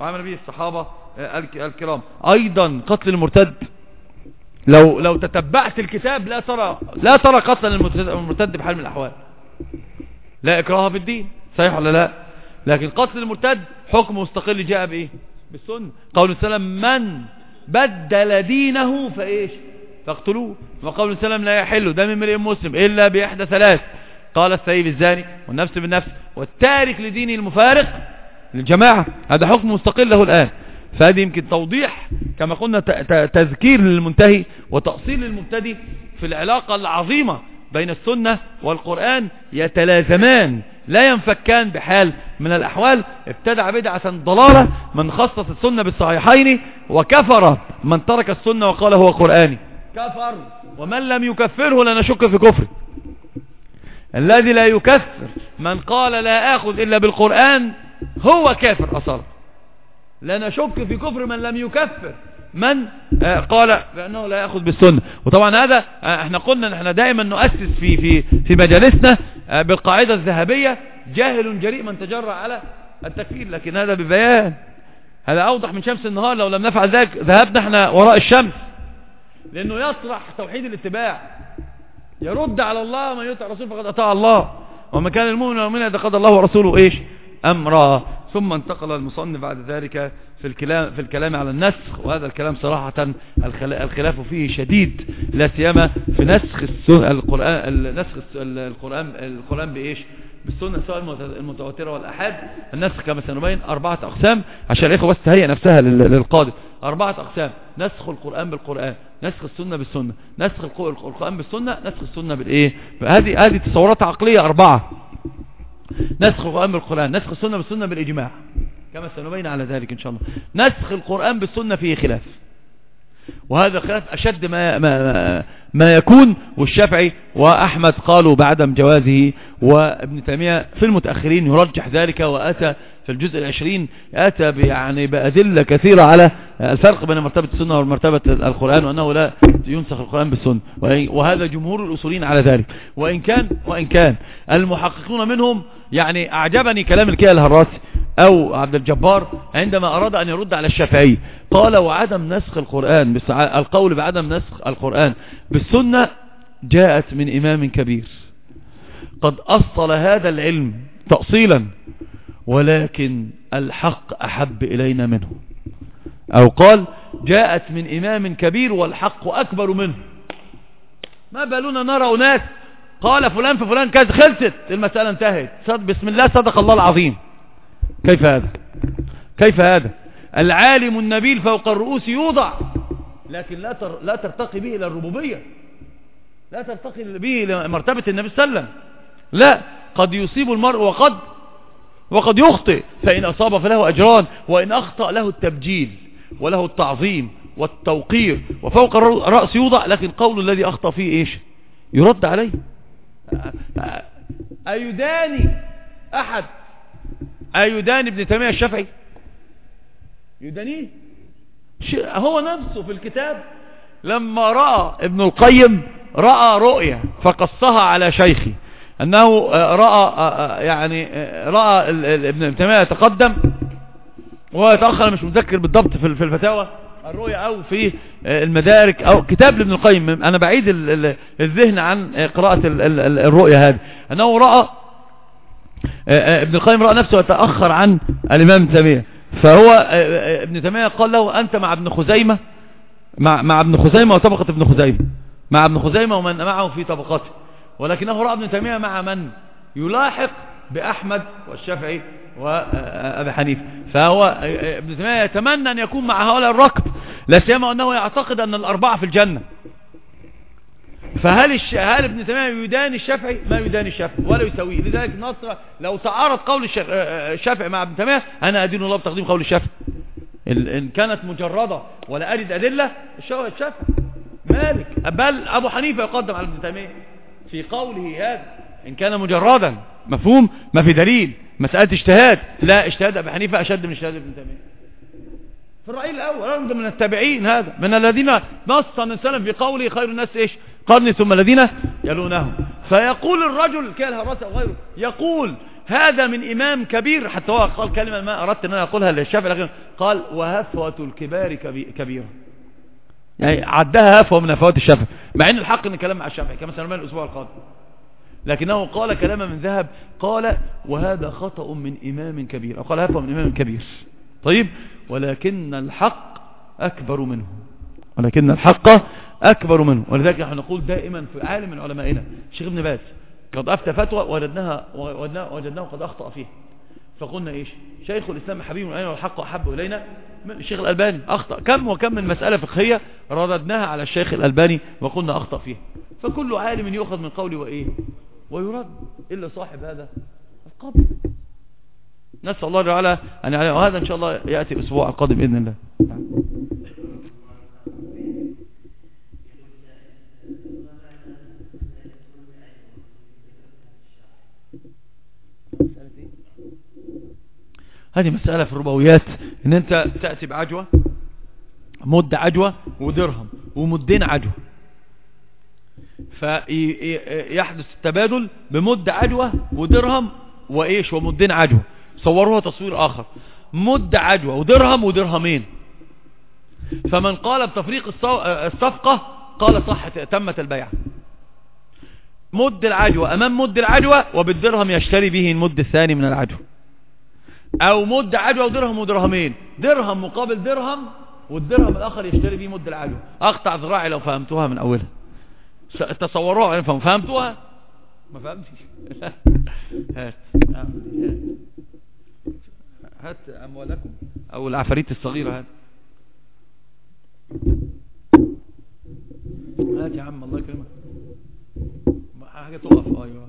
وعمل به الصحابة الكرام. ايضا قتل المرتد، لو تتبعت الكتاب لا ترى قتل المرتد بحال من الاحوال، لا اكراه في الدين، صحيح ولا لا؟ لكن قتل المرتد حكم مستقل جاء بايه؟ بالسنة. قول السلام من بدل دينه فايش؟ فاقتلوه. وقول السلام لا يحل دم امرئ مسلم الا باحدى ثلاث، قال السيب الزاني والنفس بالنفس والتارك لدينه المفارق للجماعة. هذا حكم مستقل له الآن. فهذه يمكن توضيح كما قلنا تذكير للمنتهي وتأصيل للمبتدئ في العلاقة العظيمة بين السنة والقرآن، يتلازمان لا ينفكان بحال من الأحوال. ابتدع بدعة ضلالة من خصص السنة بالصحيحين، وكفر من ترك السنة وقال هو قرآني، كفر. ومن لم يكفره لا نشك في كفره. الذي لا يكفر من قال لا آخذ إلا بالقرآن هو كافر أصلا. لا نشك في كفر من لم يكفر من قال بأنه لا يأخذ بالسنة. وطبعا هذا احنا قلنا ان احنا دائما نؤسس في مجالسنا بالقاعدة الذهبية: جاهل جريء من تجرأ على التكفير. لكن هذا ببيان، هذا أوضح من شمس النهار. لو لم نفعل ذلك ذهبنا احنا وراء الشمس، لأنه يطرح توحيد الاتباع، يرد على الله: من يطع الرسول فقد أطاع الله، وما كان المؤمن والمؤمنة إذا قضى الله ورسوله ايش أمرا. ثم انتقل المصنف بعد ذلك في الكلام على النسخ. وهذا الكلام صراحة الخلاف فيه شديد، لا سيما في نسخ القرآن بإيش؟ بالسنة، سواء المتواترة والأحاد. النسخ كما سنبين 4 أقسام عشان الإخوة بس تهيئ نفسها للقادم. 4 أقسام: نسخ القرآن بالقرآن، نسخ السنة بالسنة، نسخ القرآن بالسنة، نسخ السنة بالإيه. هذه تصورات عقلية 4: نسخ القرآن بالقرآن، نسخ السنة بالسنة بالإجماع، كما سنبين على ذلك إن شاء الله. نسخ القرآن بالسنة فيه خلاف، وهذا خلاف أشد ما يكون. والشافعي وأحمد قالوا بعدم جوازه، وابن تيمية في المتأخرين يرجح ذلك، وأتى في الجزء 20 أتى يعني بأدلة كثيرة على الفرق بين مرتبة السنة ومرتبة القرآن، وأنه لا ينسخ القرآن بالسنة. وهذا جمهور الأصولين على ذلك. وإن كان المحققون منهم، يعني أعجبني كلام الكيال الهراسي أو عبد الجبار عندما أراد أن يرد على الشافعي، قال: وعدم نسخ القرآن، القول بعدم نسخ القرآن بالسنة جاءت من إمام كبير قد أصل هذا العلم تأصيلا، ولكن الحق أحب إلينا منه. أو قال: جاءت من إمام كبير والحق أكبر منه. ما بالنا نرى أناس قال فلان في فلان كذا، خلصت المسألة، انتهت، بسم الله، صدق الله العظيم. كيف هذا؟ العالم النبيل فوق الرؤوس يوضع، لكن لا ترتقي به إلى الربوبية، لا ترتقي به إلى مرتبة النبي صلى الله عليه وسلم. لا، قد يصيب المرء وقد يخطئ، فإن أصاب فله أجران، وإن أخطأ له التبجيل وله التعظيم والتوقير، وفوق الرأس يوضع. لكن قول الذي أخطأ فيه إيش؟ يرد عليه. أيداني ابن تيمية الشافعي؟ يدانيه هو نفسه في الكتاب لما رأى ابن القيم رأى رؤية فقصها على شيخي، أنه رأى ابن تيمية يتقدم ويتأخر، مش متذكر بالضبط في الفتاوى الرؤية أو في المدارك أو كتاب لابن القيم. أنا بعيد الذهن عن قراءة الرؤية هذه، أنه رأى ابن القيم رأى نفسه يتأخر عن الإمام ابن تيمية. فهو ابن تيمية قال له: أنت مع ابن خزيمة، مع ابن خزيمة وطبقة ابن خزيمة، مع ابن خزيمة ومن معه في طبقته. ولكنه رأى ابن تيمية مع من يلاحق بأحمد والشافعي وأبي حنيفة. فهو ابن تيمية يتمنى أن يكون مع هؤلاء الركب، لا سيما أنه يعتقد أن الأربعة في الجنة. فهل ابن تيمية يداني الشافعي؟ ما يداني الشافعي ولا يسويه. لذلك نصر لو تعارض قول الشافعي مع ابن تيمية، أنا أدين الله بتقديم قول الشافعي. إن كانت مجردة ولا أرد أدلة، الشافعي. مالك بل أبو حنيفة يقدم على ابن تيمية في قوله هذا إن كان مجردا، مفهوم، ما في دليل، مسألة اجتهاد. لا، اجتهاد أبي حنيفة أشد من اجتهاد ابن تيمية في الرأي الأول. رجل من التابعين، هذا من الذين نص السلف في قوله: خير الناس قرني ثم الذين يلونهم. فيقول الرجل كالهراسة وغيره، يقول: هذا من إمام كبير، حتى هو قال كلمة ما أردت أن أنا أقولها للشافعي، لكن قال وهفوة الكبار كبيرة، يعني عدها هفوة من هفوات الشافعي، مع أن الحق أن الكلام مع الشافعي كما سنرى الأسبوع القادم، لكنه قال كلاما من ذهب، قال وهذا خطأ من إمام كبير، أو قال هفوة من إمام كبير. طيب ولكن الحق أكبر منه، ولكن الحق أكبر منه. ولذلك نحن نقول دائما في عالم من علمائنا الشيخ ابن باز قد أفتى فتوى وجدناه قد أخطأ فيها، فقلنا إيش؟ شيخ الإسلام حبيب من أين والحق أحب إلينا من الشيخ الألباني، أخطأ كم وكم من مسألة فقهية رددناها على الشيخ الألباني وقلنا أخطأ فيها. فكل عالم يؤخذ من قولي وإيه ويرد إلا صاحب هذا القبر. نسأل الله تعالى أن يعلم، وهذا إن شاء الله يأتي الأسبوع القادم بإذن الله. هذه مسألة في الربويات، ان انت تأتي بعجوة، مد عجوة ودرهم ومدين عجوة، فيحدث التبادل بمد عجوة ودرهم وإيش ومدين عجوة. صوروها تصوير آخر، مد عجوة ودرهم ودرهمين، فمن قال بتفريق الصفقة قال صح تمت البيع. مد العجوة أمام مد العجوة، وبالدرهم يشتري به المد الثاني من العجوة، او مد عجوة ودرهم ودرهمين، درهم مقابل درهم، والدرهم الاخر يشتري به مد العجوة. اقطع ذراعي لو فهمتوها من اولها، تصوروها يعني فهمتوها ما فهمتش. هات اموالكم او العفاريت الصغيرة، هات يا عم الله يكرمك حاجة تقف. ايوه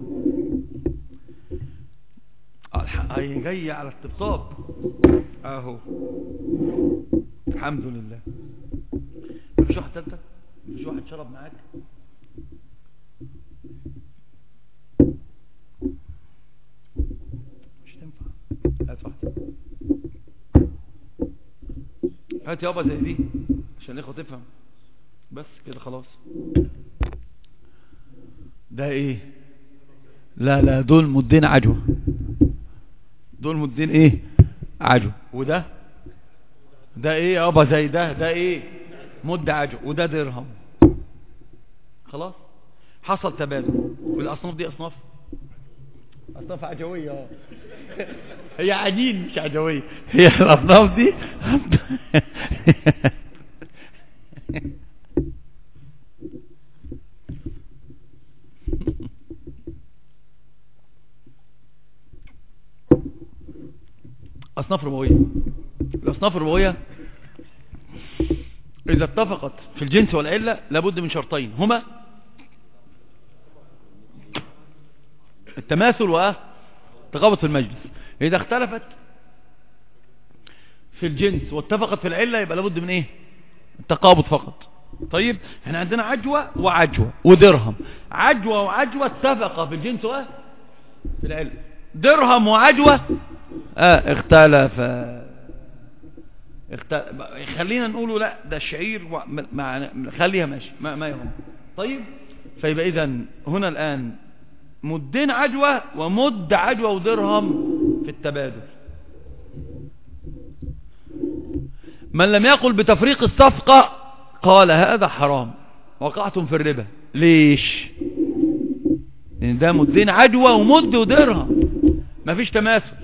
هي جاي على الطبطاب اهو، الحمد لله. مفيش واحد تالتة، مفيش واحد شرب معاك؟ مش تنفع. هات واحدة، هات يابا زي دي عشان الاخوة تفهم بس كده خلاص. ده ايه؟ لا دول مدين عجوة، دول مدين ايه عجو. وده ايه يابا زي ده ايه مد عجو، وده درهم. خلاص حصل تبادل. والاصناف دي اصناف عجوية هي عجين مش عجوية، هي الاصناف دي أصناف ربوية. الأصناف الربوية إذا اتفقت في الجنس والعلة لابد من شرطين، هما التماثل وتقابض في المجلس. إذا اختلفت في الجنس واتفقت في العلة يبقى لابد من إيه؟ التقابض فقط. طيب احنا عندنا عجوة وعجوة ودرهم، عجوة وعجوة اتفق في الجنس وفي العلة، درهم وعجوة اختلف. خلينا نقوله لا ده شعير خليها ماشي ما يهم. طيب فيبقى اذا هنا الآن مدين عجوة ومد عجوة ودرهم في التبادل. من لم يقل بتفريق الصفقة قال هذا حرام، وقعتم في الربا. ليش؟ لأن ده مدين عجوة ومد ودرهم، مفيش تماثل،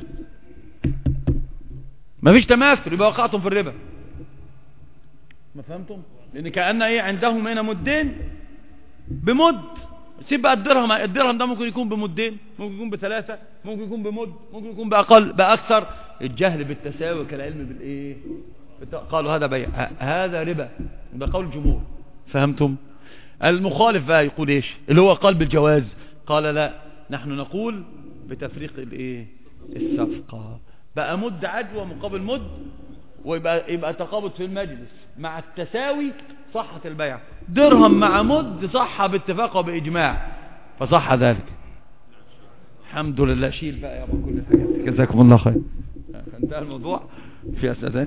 يبقى وقعتم في الربا. ما فهمتم؟ لأن كأن ايه عندهم هنا مدين بمد. سيب بقى الدرهم ده ممكن يكون بمدين، ممكن يكون بثلاثة، ممكن يكون بمد، ممكن يكون بأقل بأكثر. الجهل بالتساوي كالعلم بالايه. قالوا هذا بيع، هذا ربا، ده قول الجمهور. فهمتم؟ المخالف بقى يقول ايش؟ اللي هو قال بالجواز، قال لا نحن نقول بتفريق الايه الصفقة. بقى مد عجوة مقابل مد، ويبقى تقابض في المجلس مع التساوي صحة البيع. درهم مع مد صحة باتفاق وبإجماع، فصح ذلك. الحمد لله. شيل بقى يا ابو كل الحاجات. جزاكم الله خير. انتهى الموضوع. في أسئلة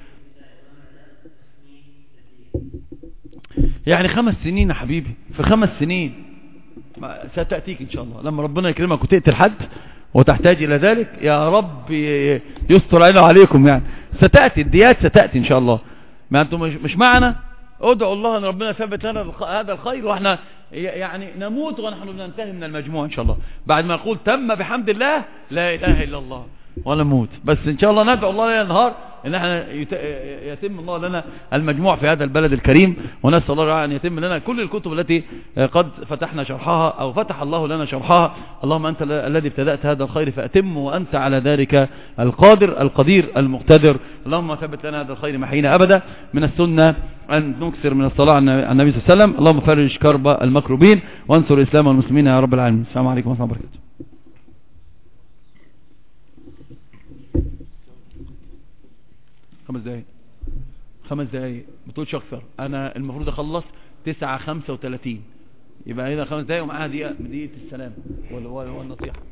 يعني 5 سنين يا حبيبي، في 5 سنين ستأتيك إن شاء الله لما ربنا يكرمك وتقتل حد وتحتاج إلى ذلك، يا رب يستر علينا وعليكم. يعني ستأتي الديات، ستأتي إن شاء الله. ما أنتم مش معنا، ادعوا الله أن ربنا يثبت لنا هذا الخير، وإحنا يعني نموت ونحن ننتهي من المجموع إن شاء الله، بعد ما نقول تم بحمد الله لا إله إلا الله ولا نموت. بس إن شاء الله ندعو الله ليل نهار ان احنا يتم الله لنا المجموع في هذا البلد الكريم، ونسأل الله ان يتم لنا كل الكتب التي قد فتحنا شرحها او فتح الله لنا شرحها. اللهم انت الذي ابتدأت هذا الخير فاتم، وانت على ذلك القادر القدير المقتدر. اللهم ثبت لنا هذا الخير محينا ابدا. من السنة ان نكثر من الصلاة على النبي صلى الله عليه وسلم. اللهم فرج كرب المكروبين وانصر الاسلام والمسلمين يا رب العالمين. السلام عليكم ورحمة الله وبركاته. 5 دقايق ما تقولش اكثر. انا المفروض اخلص 9:35، يبقى هنا 5 دقايق ومعاها دقيقة السلام والنصيحة.